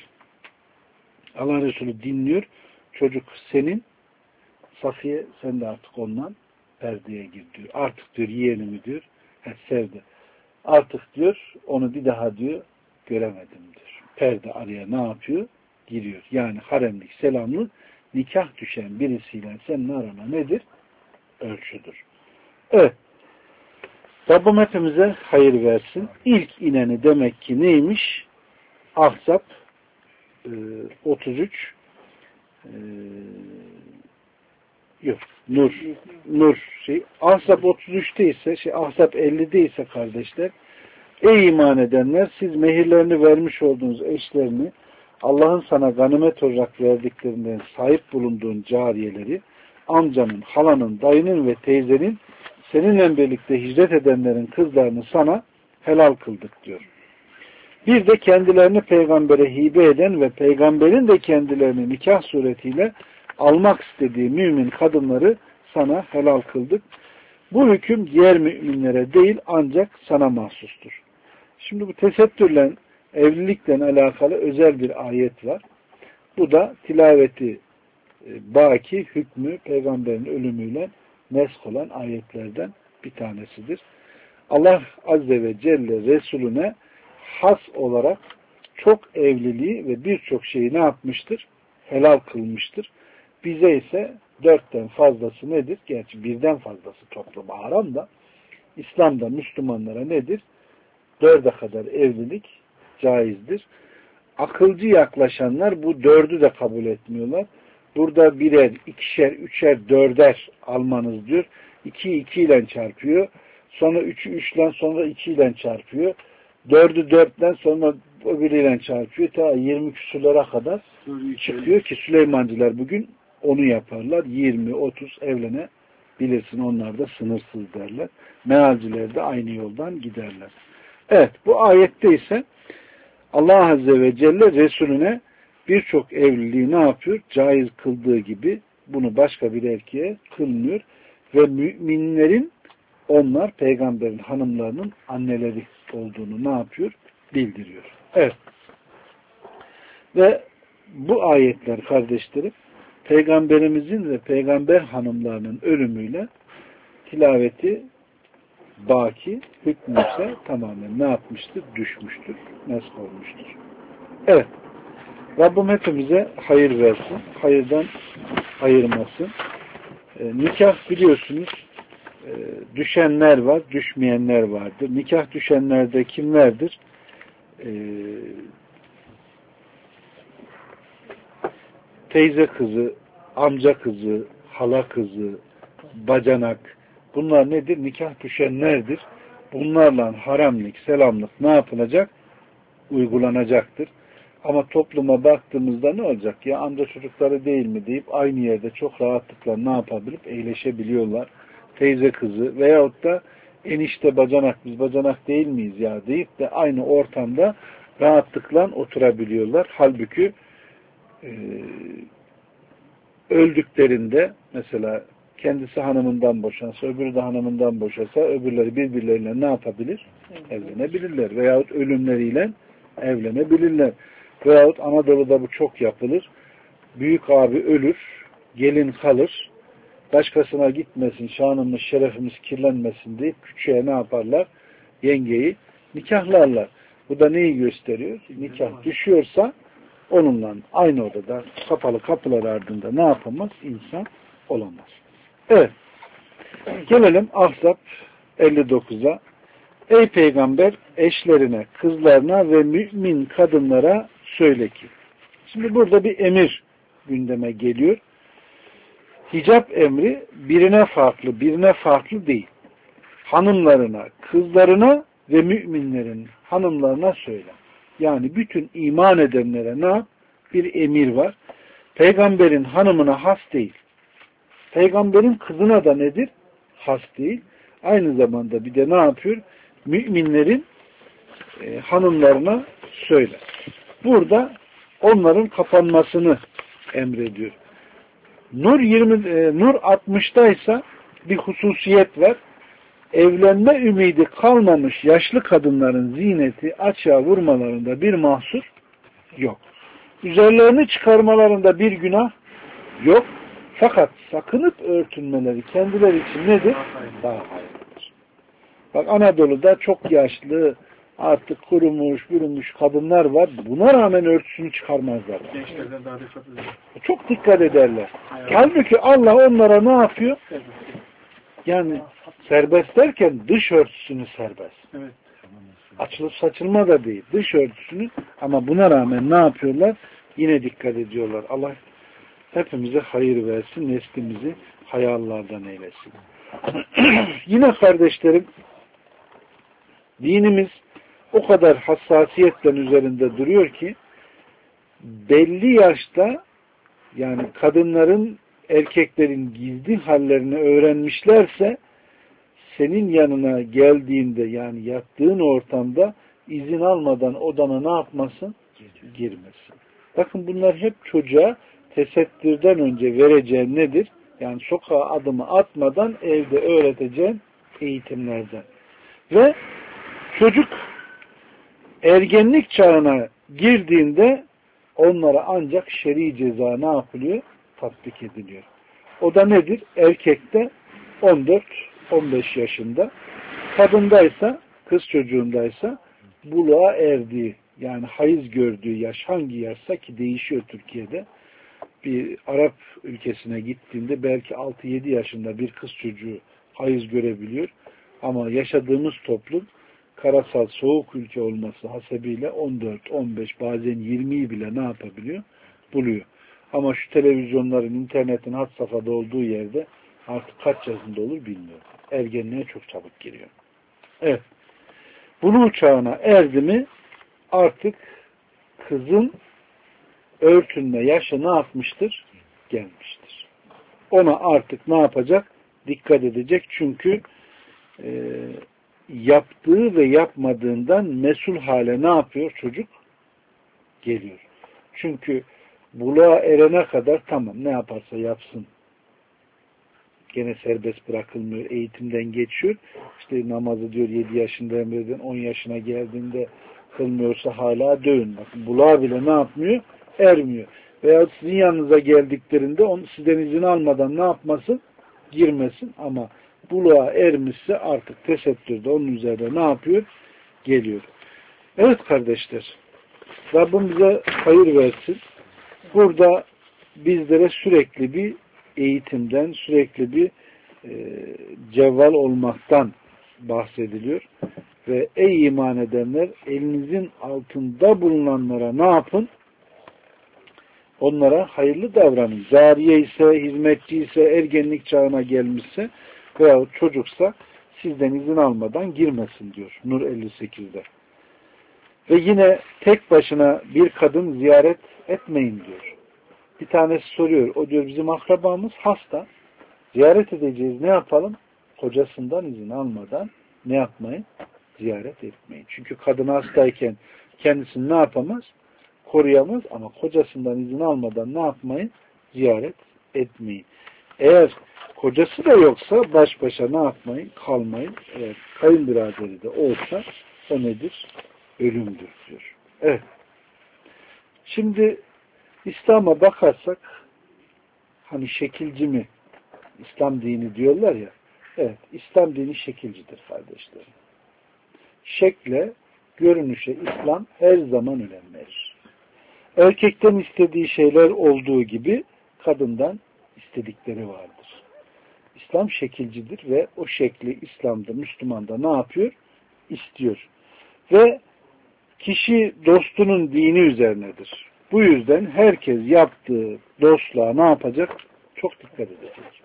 Allah Resulü dinliyor. Çocuk senin, Safiye sen de artık ondan perdeye gir diyor. Artık diyor yeğenimi diyor. He, sevdi. Artık diyor onu bir daha diyor göremedim diyor. Perde araya ne yapıyor? Giriyor. Yani haremlik, selamlık nikah düşen birisiyle senin arana nedir? Ölçüdür. Evet. Rabbim hepimize hayır versin. İlk ineni demek ki neymiş? Ahzab e, otuz üç e, yok. Nur. Nur şey. Ahzab otuz üçte ise şey Ahzab ellide ise kardeşler Ey iman edenler, siz mehirlerini vermiş olduğunuz eşlerini, Allah'ın sana ganimet olarak verdiklerinden sahip bulunduğun cariyeleri, amcanın, halanın, dayının ve teyzenin, seninle birlikte hicret edenlerin kızlarını sana helal kıldık diyor. Bir de kendilerini peygambere hibe eden ve peygamberin de kendilerini nikah suretiyle almak istediği mümin kadınları sana helal kıldık. Bu hüküm diğer müminlere değil ancak sana mahsustur. Şimdi bu tesettürle, evlilikle alakalı özel bir ayet var. Bu da tilaveti baki hükmü peygamberin ölümüyle nesk olan ayetlerden bir tanesidir. Allah Azze ve Celle Resulüne has olarak çok evliliği ve birçok şeyi ne yapmıştır? Helal kılmıştır. Bize ise dörtten fazlası nedir? Gerçi birden fazlası topluma haram da İslam'da Müslümanlara nedir? Dörde kadar evlilik caizdir. Akılcı yaklaşanlar bu dördü de kabul etmiyorlar. Burada birer, ikişer, üçer, dörder almanız diyor. İkiyi iki ile çarpıyor. Sonra üçü üçle, sonra iki ile çarpıyor. Dördü dörtle, sonra öbürüyle çarpıyor. Ta yirmi küsurlara kadar çıkıyor ki Süleymancılar bugün onu yaparlar. Yirmi, otuz evlenebilirsin. Onlar da sınırsız derler. Mealciler de aynı yoldan giderler. Evet, bu ayette ise Allah Azze ve Celle Resulüne birçok evliliği ne yapıyor? Caiz kıldığı gibi bunu başka bir erkeğe kılmıyor. Ve müminlerin onlar peygamberin hanımlarının anneleri olduğunu ne yapıyor? Bildiriyor. Evet. Ve bu ayetler kardeşlerim peygamberimizin ve peygamber hanımlarının ölümüyle tilaveti baki hükmü ise tamamen ne yapmıştır? Düşmüştür. Nesk olmuştur. Evet. Rabbim hepimize hayır versin. Hayırdan ayırmasın. E, nikah biliyorsunuz e, düşenler var, düşmeyenler vardır. Nikah düşenlerde kimlerdir? E, teyze kızı, amca kızı, hala kızı, bacanak, bunlar nedir? Nikah düşenlerdir. Bunlarla haramlık, selamlık ne yapılacak? Uygulanacaktır. Ama topluma baktığımızda ne olacak? Ya amca çocukları değil mi deyip aynı yerde çok rahatlıkla ne yapabilip eğleşebiliyorlar. Teyze kızı veyahut da enişte bacanak, biz bacanak değil miyiz ya deyip de aynı ortamda rahatlıkla oturabiliyorlar. Halbuki e, öldüklerinde mesela kendisi hanımından boşansa, öbürü de hanımından boşasa, öbürleri birbirleriyle ne yapabilir? Evlenebilirler. Veyahut ölümleriyle evlenebilirler. Veyahut Anadolu'da bu çok yapılır. Büyük abi ölür, gelin kalır. Başkasına gitmesin, şanımız, şerefimiz kirlenmesin deyip küçüğe ne yaparlar? Yengeyi nikahlarlar. Bu da neyi gösteriyor? Nikah düşüyorsa onunla aynı odada kapalı kapılar ardında ne yapamaz? İnsan olamaz. Evet. Gelelim Ahzab elli dokuza. Ey peygamber eşlerine, kızlarına ve mümin kadınlara söyle ki. Şimdi burada bir emir gündeme geliyor. Hicap emri birine farklı, birine farklı değil. Hanımlarına, kızlarına ve müminlerin hanımlarına söyle. Yani bütün iman edenlere ne yap? Bir emir var. Peygamberin hanımına has değil. Peygamberin kızına da nedir? Has değil. Aynı zamanda bir de ne yapıyor? Müminlerin e, hanımlarına söyle. Burada onların kapanmasını emrediyor. Nur yirmi e, Nur altmışta ise bir hususiyet var. Evlenme ümidi kalmamış yaşlı kadınların zineti açığa vurmalarında bir mahsur yok. Üzerlerini çıkarmalarında bir günah yok. Fakat sakınıp örtünmeleri kendileri için nedir? Daha hayırlıdır. Bak Anadolu'da çok yaşlı, artık kurumuş, bürünmüş kadınlar var. Buna rağmen örtüsünü çıkarmazlar. Gençlerden daha da çok Çok dikkat ederler. Halbuki Allah onlara ne yapıyor? Yani serbest derken dış örtüsünü serbest. Evet. Açılıp saçılma da değil. Dış örtüsünü ama buna rağmen ne yapıyorlar? Yine dikkat ediyorlar. Allah hepimize hayır versin. Neslimizi hayallardan eylesin. Yine kardeşlerim dinimiz o kadar hassasiyetle üzerinde duruyor ki belli yaşta yani kadınların erkeklerin gizli hallerini öğrenmişlerse senin yanına geldiğinde yani yattığın ortamda izin almadan odana ne yapmasın? Girmesin. Bakın bunlar hep çocuğa tesettürden önce vereceğin nedir? Yani sokağa adımı atmadan evde öğreteceğin eğitimlerden. Ve çocuk ergenlik çağına girdiğinde onlara ancak şer'i ceza ne yapılıyor? Tatbik ediliyor. O da nedir? Erkekte on dört on beş yaşında, kadındaysa, kız çocuğundaysa buluğa erdiği, yani hayız gördüğü yaş hangi yaşsa ki değişiyor Türkiye'de. Bir Arap ülkesine gittiğinde belki altı yedi yaşında bir kız çocuğu hayız görebiliyor. Ama yaşadığımız toplum karasal soğuk ülke olması hasebiyle on dört on beş bazen yirmiyi bile ne yapabiliyor? Buluyor. Ama şu televizyonların, internetin had safhada olduğu yerde artık kaç yaşında olur bilmiyorum. Ergenliğe çok çabuk giriyor. Evet. Bunun çağına erdi mi artık kızın örtünme yaşı ne yapmıştır? Gelmiştir. Ona artık ne yapacak? Dikkat edecek. Çünkü e, yaptığı ve yapmadığından mesul hale ne yapıyor çocuk? Geliyor. Çünkü buluğa erene kadar tamam ne yaparsa yapsın. Gene serbest bırakılmıyor. Eğitimden geçiyor. İşte namazı diyor yedi yaşında emreden on yaşına geldiğinde kılmıyorsa hala dövün. Bakın buluğa bile ne yapmıyor? Ermiyor. Veya sizin yanınıza geldiklerinde onu sizden izin almadan ne yapmasın? Girmesin. Ama buluğa ermişse artık tesettürde onun üzerine ne yapıyor? Geliyor. Evet kardeşler. Rabbim bize hayır versin. Burada bizlere sürekli bir eğitimden, sürekli bir e, cevval olmaktan bahsediliyor. Ve ey iman edenler elinizin altında bulunanlara ne yapın? Onlara hayırlı davranın. Cariye ise, hizmetçi ise, ergenlik çağına gelmişse veya çocuksa sizden izin almadan girmesin diyor. Nur elli sekizde. Ve yine tek başına bir kadın ziyaret etmeyin diyor. Bir tanesi soruyor. O diyor bizim akrabamız hasta. Ziyaret edeceğiz. Ne yapalım? Kocasından izin almadan ne yapmayın? Ziyaret etmeyin. Çünkü kadın hastayken kendisini ne yapamaz? Koruyamaz ama kocasından izin almadan ne yapmayın? Ziyaret etmeyin. Eğer kocası da yoksa baş başa ne yapmayın? Kalmayın. Eğer kayınbiraderi de olsa o nedir? Ölümdür diyor. Evet. Şimdi İslam'a bakarsak hani şekilci mi? İslam dini diyorlar ya. Evet. İslam dini şekilcidir kardeşlerim. Şekle, görünüşe İslam her zaman önem verir. Erkekten istediği şeyler olduğu gibi kadından istedikleri vardır. İslam şekilcidir ve o şekli İslam'da, Müslüman'da ne yapıyor? İstiyor. Ve kişi dostunun dini üzerinedir. Bu yüzden herkes yaptığı dostluğa ne yapacak? Çok dikkat edecek.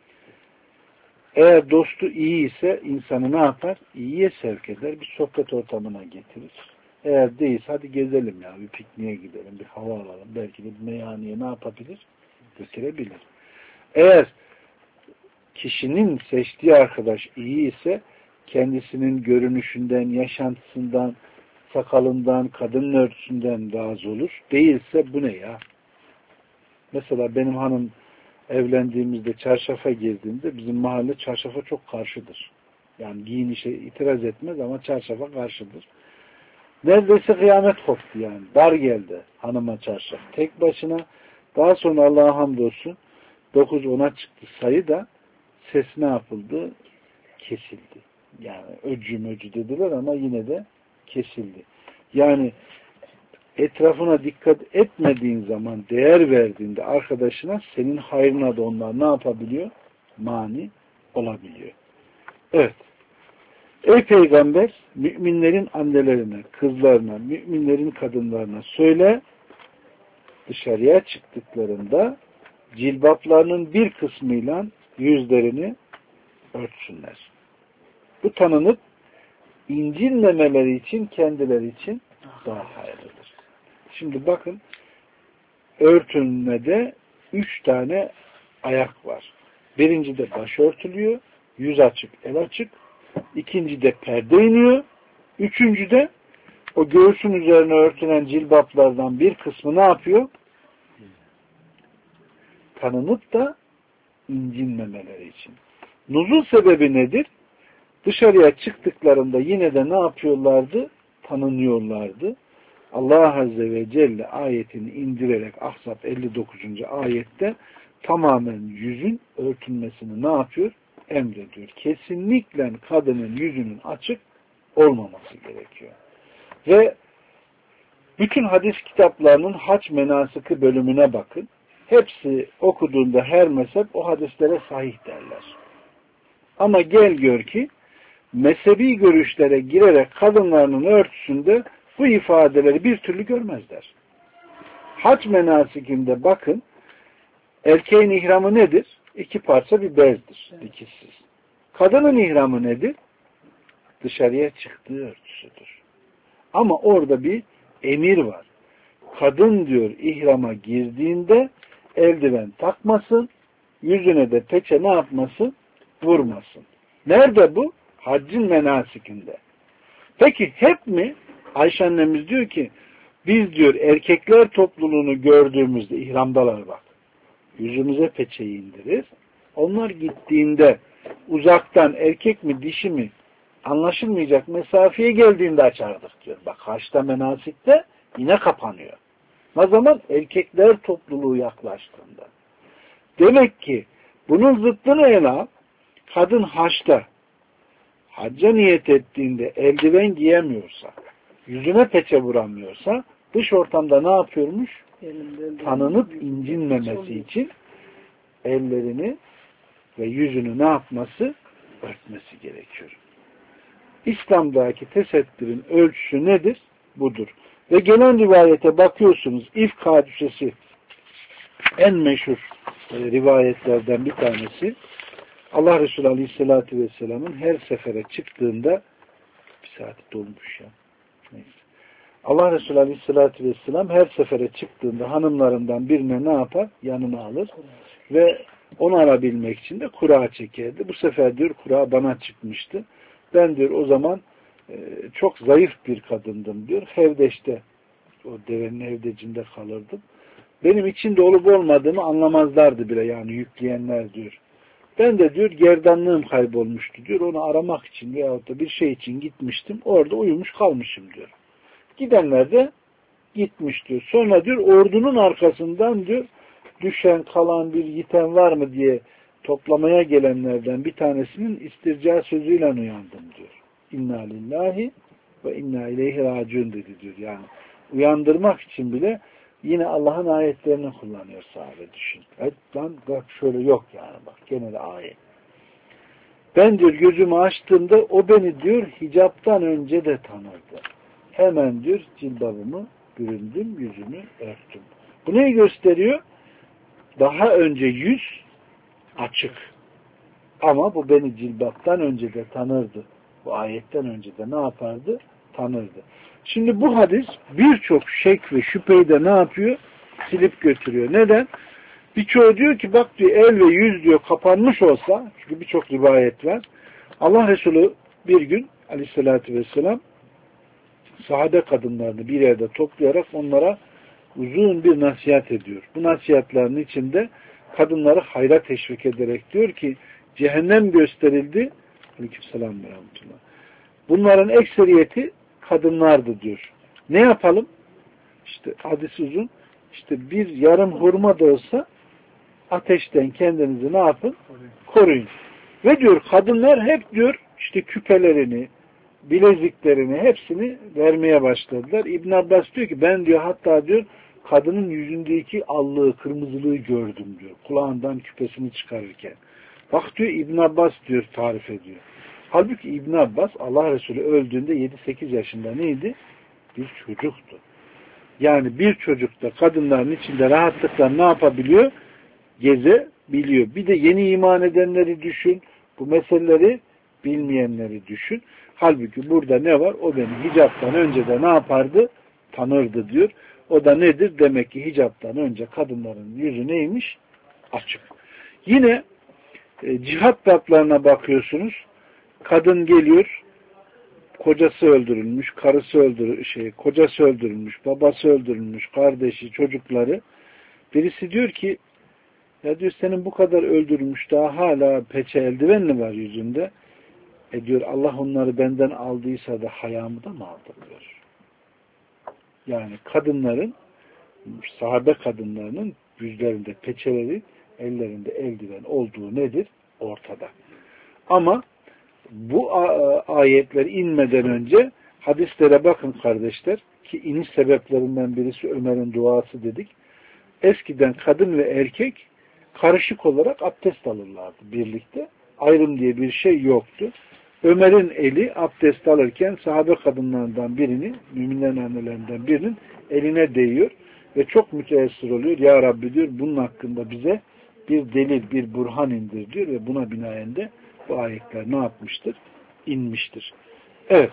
Eğer dostu iyi ise insanı ne yapar? İyiye sevk eder. Bir sohbet ortamına getirir. Eğer değilse hadi gezelim ya. Bir pikniğe gidelim. Bir hava alalım. Belki de bir meyhaneye ne yapabilir? Götürebilir. Eğer kişinin seçtiği arkadaş iyi ise kendisinin görünüşünden, yaşantısından, sakalından, kadının örtüsünden razı olur. Değilse bu ne ya? Mesela benim hanım evlendiğimizde çarşafa girdiğinde bizim mahalle çarşafa çok karşıdır. Yani giyinişe itiraz etmez ama çarşafa karşıdır. Neredeyse kıyamet koptu yani. Dar geldi hanıma çarşaf. Tek başına daha sonra Allah'a hamdolsun dokuz ona çıktı sayı da ses ne yapıldı? Kesildi. Yani öcü möcü dediler ama yine de kesildi. Yani etrafına dikkat etmediğin zaman, değer verdiğinde arkadaşına senin hayrına da onlar ne yapabiliyor? Mani olabiliyor. Evet. Ey Peygamber, müminlerin annelerine, kızlarına, müminlerin kadınlarına söyle, dışarıya çıktıklarında cilbaplarının bir kısmıyla yüzlerini örtsünler. Bu tanınıp incinmemeleri için kendileri için daha hayırlıdır. Şimdi bakın, örtünmede üç tane ayak var. Birincide baş örtülüyor, yüz açık, el açık. İkincide perde iniyor. Üçüncüde o göğsün üzerine örtülen cilbaplardan bir kısmı ne yapıyor? Tanınıp da incinmemeleri için. Nuzul sebebi nedir? Dışarıya çıktıklarında yine de ne yapıyorlardı? Tanınıyorlardı. Allah Azze ve Celle ayetini indirerek Ahzab elli dokuzuncu ayette tamamen yüzün örtülmesini ne yapıyor? Emrediyor. Kesinlikle kadının yüzünün açık olmaması gerekiyor. Ve bütün hadis kitaplarının hac menasıkı bölümüne bakın. Hepsi okuduğunda her mezhep o hadislere sahih derler. Ama gel gör ki mezhebi görüşlere girerek kadınlarının örtüsünde bu ifadeleri bir türlü görmezler. Hac menasikinde bakın, erkeğin ihramı nedir? İki parça bir bezdir, dikişsiz. Kadının ihramı nedir? Dışarıya çıktığı örtüsüdür. Ama orada bir emir var. Kadın diyor ihrama girdiğinde eldiven takmasın, yüzüne de peçe ne yapmasın? Vurmasın. Nerede bu? Haccın menasikinde. Peki hep mi? Ayşe annemiz diyor ki biz diyor erkekler topluluğunu gördüğümüzde ihramdalar bak. Yüzümüze peçeyi indirir. Onlar gittiğinde uzaktan erkek mi dişi mi anlaşılmayacak mesafeye geldiğinde açardık diyor. Bak haçta menasikte yine kapanıyor. Ne zaman? Erkekler topluluğu yaklaştığında. Demek ki bunun zıttını ele al. Kadın haçta hacca niyet ettiğinde eldiven giyemiyorsa, yüzüne peçe vuramıyorsa dış ortamda ne yapıyormuş? Elinde, tanınıp incinmemesi için ellerini ve yüzünü ne yapması? Örtmesi gerekiyor. İslam'daki tesettürün ölçüsü nedir? Budur. Ve gelen rivayete bakıyorsunuz, İfk hadisesi en meşhur e, rivayetlerden bir tanesi. Allah Resulü Aleyhisselatü Vesselam'ın her sefere çıktığında bir saati dolmuş ya. Neyse. Allah Resulü Aleyhisselatü Vesselam her sefere çıktığında hanımlarından birine ne yapar? Yanına alır. Ve onu alabilmek için de kura çekerdi. Bu sefer diyor kura bana çıkmıştı. Ben diyor o zaman e, çok zayıf bir kadındım diyor. Hevdeşte, o devenin hevdecinde kalırdım. Benim içinde olup olmadığımı anlamazlardı bile, yani yükleyenler diyor. Ben de diyor gerdanlığım kaybolmuştu diyor. Onu aramak için veyahut da bir şey için gitmiştim. Orada uyumuş kalmışım diyor. Gidenler de gitmiş diyor. Sonra diyor ordunun arkasından diyor düşen kalan bir yiten var mı diye toplamaya gelenlerden bir tanesinin istirca sözüyle uyandım diyor. İnna lillahi ve inna ileyhi raciun dedi diyor. Yani uyandırmak için bile yine Allah'ın ayetlerini kullanıyor sahabe, düşün. Evet lan bak şöyle yok yani bak gene de ayet. Ben diyor gözümü açtığımda o beni diyor hicaptan önce de tanırdı. Hemen diyor cilbabımı büründüm, yüzümü örttüm. Bu neyi gösteriyor? Daha önce yüz açık. Ama bu beni cilbaptan önce de tanırdı. Bu ayetten önce de ne yapardı? Tanırdı. Şimdi bu hadis birçok şek ve şüpheyi de ne yapıyor? Silip götürüyor. Neden? Birçoğu diyor ki bak diyor el ve yüz diyor kapanmış olsa, çünkü birçok rivayet var. Allah Resulü bir gün aleyhissalatü vesselam sahabe kadınlarını bir yerde toplayarak onlara uzun bir nasihat ediyor. Bu nasihatlerin içinde kadınları hayra teşvik ederek diyor ki cehennem gösterildi. Aleykümselam ve rahmetullah. Bunların ekseriyeti kadınlardı diyor. Ne yapalım? İşte hadis uzun. İşte bir yarım hurma da olsa ateşten kendinizi ne yapın? Koruyun. Ve diyor kadınlar hep diyor işte küpelerini, bileziklerini hepsini vermeye başladılar. İbn Abbas diyor ki ben diyor hatta diyor kadının yüzündeki allığı, kırmızılığı gördüm diyor. Kulağından küpesini çıkarırken. Bak diyor İbn Abbas diyor tarif ediyor. Halbuki İbn Abbas Allah Resulü öldüğünde yedi sekiz yaşında neydi? Bir çocuktu. Yani bir çocuk da kadınların içinde rahatlıkla ne yapabiliyor? Gezebiliyor. Bir de yeni iman edenleri düşün. Bu meseleleri bilmeyenleri düşün. Halbuki burada ne var? O beni hicaptan önce de ne yapardı? Tanırdı diyor. O da nedir? Demek ki hicaptan önce kadınların yüzü neymiş? Açık. Yine e, cihat bablarına bakıyorsunuz. Kadın geliyor, kocası öldürülmüş, karısı öldürülmüş, şey, kocası öldürülmüş, babası öldürülmüş, kardeşi, çocukları. Birisi diyor ki, ya diyor senin bu kadar öldürülmüş, daha hala peçe eldivenli var yüzünde. E diyor Allah onları benden aldıysa da hayamı da mı aldı diyor. Yani kadınların, sahabe kadınlarının yüzlerinde peçeleri, ellerinde eldiven olduğu nedir? Ortada. Ama bu ayetler inmeden önce hadislere bakın kardeşler, ki iniş sebeplerinden birisi Ömer'in duası dedik. Eskiden kadın ve erkek karışık olarak abdest alırlardı birlikte. Ayrım diye bir şey yoktu. Ömer'in eli abdest alırken sahabe kadınlarından birini, müminlerin annelerinden birinin eline değiyor ve çok müteessir oluyor. Ya Rabbi diyor, bunun hakkında bize bir delil, bir burhan indir diyor ve buna binaen de bu ayetler ne yapmıştır? İnmiştir. Evet.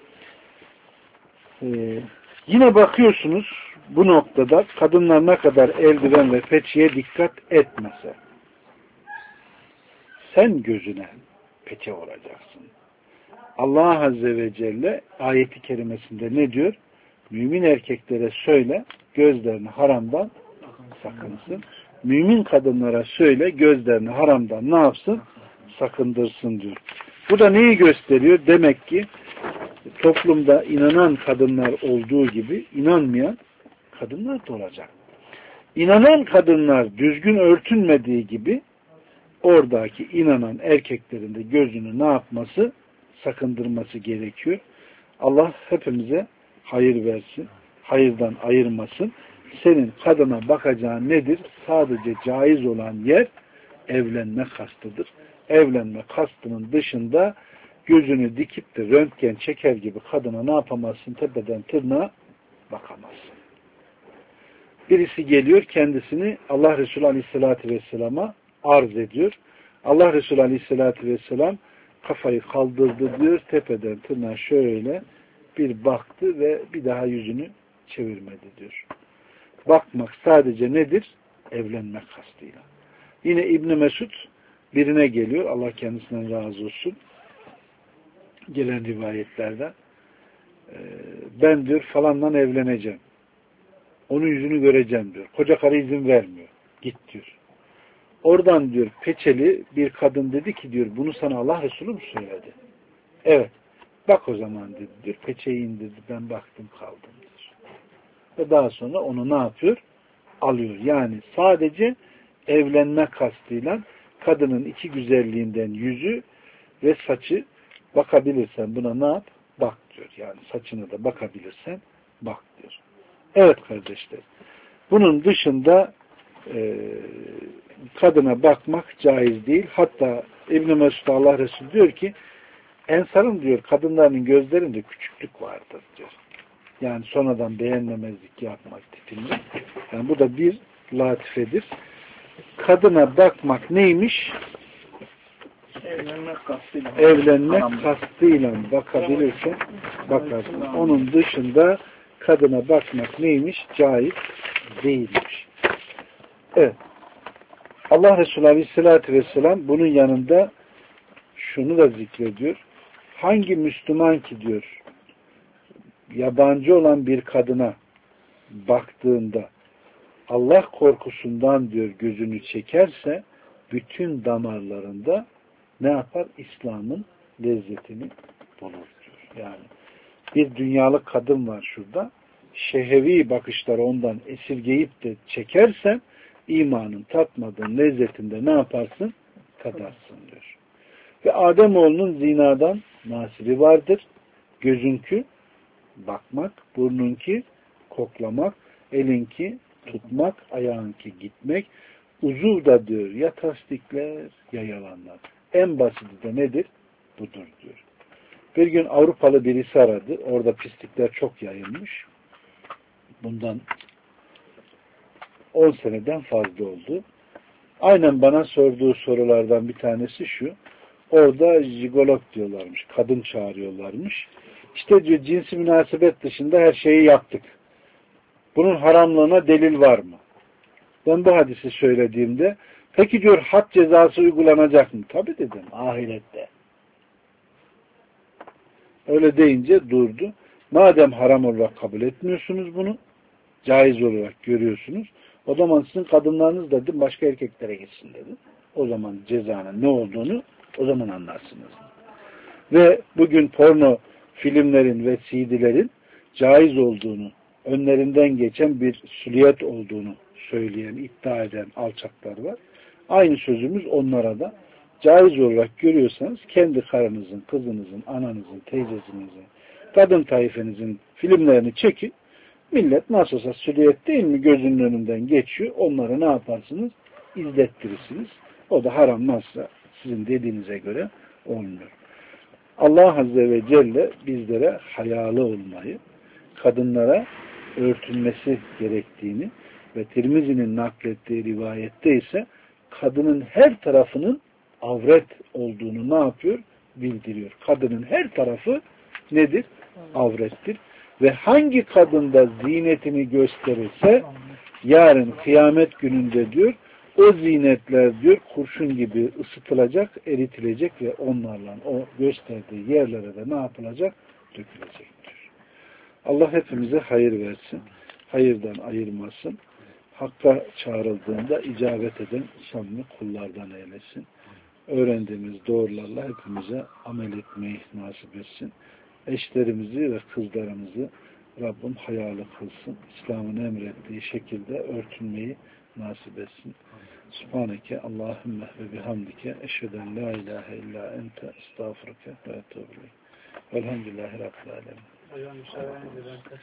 Ee, yine bakıyorsunuz bu noktada kadınlar ne kadar eldiven ve peçeye dikkat etmese, sen gözüne peçe olacaksın. Allah Azze ve Celle ayeti kerimesinde ne diyor? Mümin erkeklere söyle, gözlerini haramdan sakınsın. Mümin kadınlara söyle, gözlerini haramdan ne yapsın? Sakındırsın diyor. Bu da neyi gösteriyor? Demek ki toplumda inanan kadınlar olduğu gibi inanmayan kadınlar da olacak. İnanan kadınlar düzgün örtünmediği gibi oradaki inanan erkeklerin de gözünü ne yapması? Sakındırması gerekiyor. Allah hepimize hayır versin. Hayırdan ayırmasın. Senin kadına bakacağın nedir? Sadece caiz olan yer evlenme kastıdır. Evlenme kastının dışında gözünü dikip de röntgen çeker gibi kadına ne yapamazsın? Tepeden tırnağa bakamazsın. Birisi geliyor, kendisini Allah Resulü Aleyhisselatü Vesselam'a arz ediyor. Allah Resulü Aleyhisselatü Vesselam kafayı kaldırdı diyor, tepeden tırnağa şöyle bir baktı ve bir daha yüzünü çevirmedi diyor. Bakmak sadece nedir? Evlenmek kastıyla. Yine İbn Mesud birine geliyor, Allah kendisinden razı olsun, gelen rivayetlerden, ben diyor falanla evleneceğim. Onun yüzünü göreceğim diyor. Koca karı izin vermiyor. Git diyor. Oradan diyor peçeli bir kadın dedi ki diyor, bunu sana Allah Resulü mü söyledi? Evet. Bak o zaman dedi diyor. Peçeyi indirdi. Ben baktım kaldım diyor. Ve daha sonra onu ne yapıyor? Alıyor. Yani sadece evlenme kastıyla kadının iki güzelliğinden yüzü ve saçı bakabilirsen buna ne yap? Bak diyor. Yani saçına da bakabilirsen bak diyor. Evet kardeşler. Bunun dışında e, kadına bakmak caiz değil. Hatta İbn-i Mesud Allah Resulü diyor ki Ensar'ın diyor kadınlarının gözlerinde küçüklük vardır diyor. Yani sonradan beğenmemezlik yapmak tipinde. Yani bu da bir latifedir. Kadına bakmak neymiş? Evlenmek kastıyla. Evlenmek kastıyla bakabilirsen bakarsın. Onun dışında kadına bakmak neymiş? Caiz değilmiş. Evet. Allah Resulü Aleyhisselatü Vesselam bunun yanında şunu da zikrediyor. Hangi Müslüman ki diyor yabancı olan bir kadına baktığında Allah korkusundan diyor gözünü çekerse bütün damarlarında ne yapar? İslam'ın lezzetini bulur diyor. Yani bir dünyalık kadın var şurada. Şehevi bakışları ondan esirgeyip de çekersen imanın tatmadığın lezzetinde ne yaparsın? Tadarsın diyor. Ve Ademoğlunun zinadan nasibi vardır. Gözünkü bakmak, burnunki koklamak, elinki tutmak, ayağınki gitmek. Uzuv da diyor ya tasdikler ya yalanlar. En basiti de nedir? Budur diyor. Bir gün Avrupalı birisi aradı. Orada pislikler çok yayılmış. Bundan on seneden fazla oldu. Aynen bana sorduğu sorulardan bir tanesi şu. orada jigolog diyorlarmış. Kadın çağırıyorlarmış. İşte diyor cinsi münasebet dışında her şeyi yaptık. Bunun haramlığına delil var mı? Ben bu hadisi söylediğimde peki diyor had cezası uygulanacak mı? Tabii dedim. Ahirette. Öyle deyince durdu. Madem haram olarak kabul etmiyorsunuz bunu, caiz olarak görüyorsunuz, o zaman sizin kadınlarınız dedim başka erkeklere gitsin dedim. O zaman cezanın ne olduğunu o zaman anlarsınız. Ve bugün porno filmlerin ve C D'lerin caiz olduğunu, önlerinden geçen bir süliyet olduğunu söyleyen, iddia eden alçaklar var. Aynı sözümüz onlara da caiz olarak görüyorsanız kendi karınızın, kızınızın, ananızın, teyzesinizin, kadın tayfenizin filmlerini çekin. Millet nasıl olsa süliyet değil mi gözünün önünden geçiyor. Onları ne yaparsınız? İzlettirirsiniz. O da haram nasılsa sizin dediğinize göre olmuyor. Allah Azze ve Celle bizlere hayalı olmayı, kadınlara örtünmesi gerektiğini ve Tirmizi'nin naklettiği rivayette ise kadının her tarafının avret olduğunu ne yapıyor? Bildiriyor. Kadının her tarafı nedir? Avrettir. Ve hangi kadında zinetini gösterirse yarın kıyamet gününde diyor o zinetler diyor kurşun gibi ısıtılacak, eritilecek ve onlarla o gösterdiği yerlere de ne yapılacak? Dökülecektir. Allah hepimize hayır versin. Hayırdan ayırmasın. Hakka çağrıldığında icabet eden samimi kullardan eylesin. Öğrendiğimiz doğrularla hepimize amel etmeyi nasip etsin. Eşlerimizi ve kızlarımızı Rabbim hayalı kılsın. İslam'ın emrettiği şekilde örtünmeyi nasip etsin. Subhaneke Allahümme ve bihamdike eşheden la ilahe illa ente estağfurke ve etûbü ileyk. Velhamdülillahi Rabbil alemin.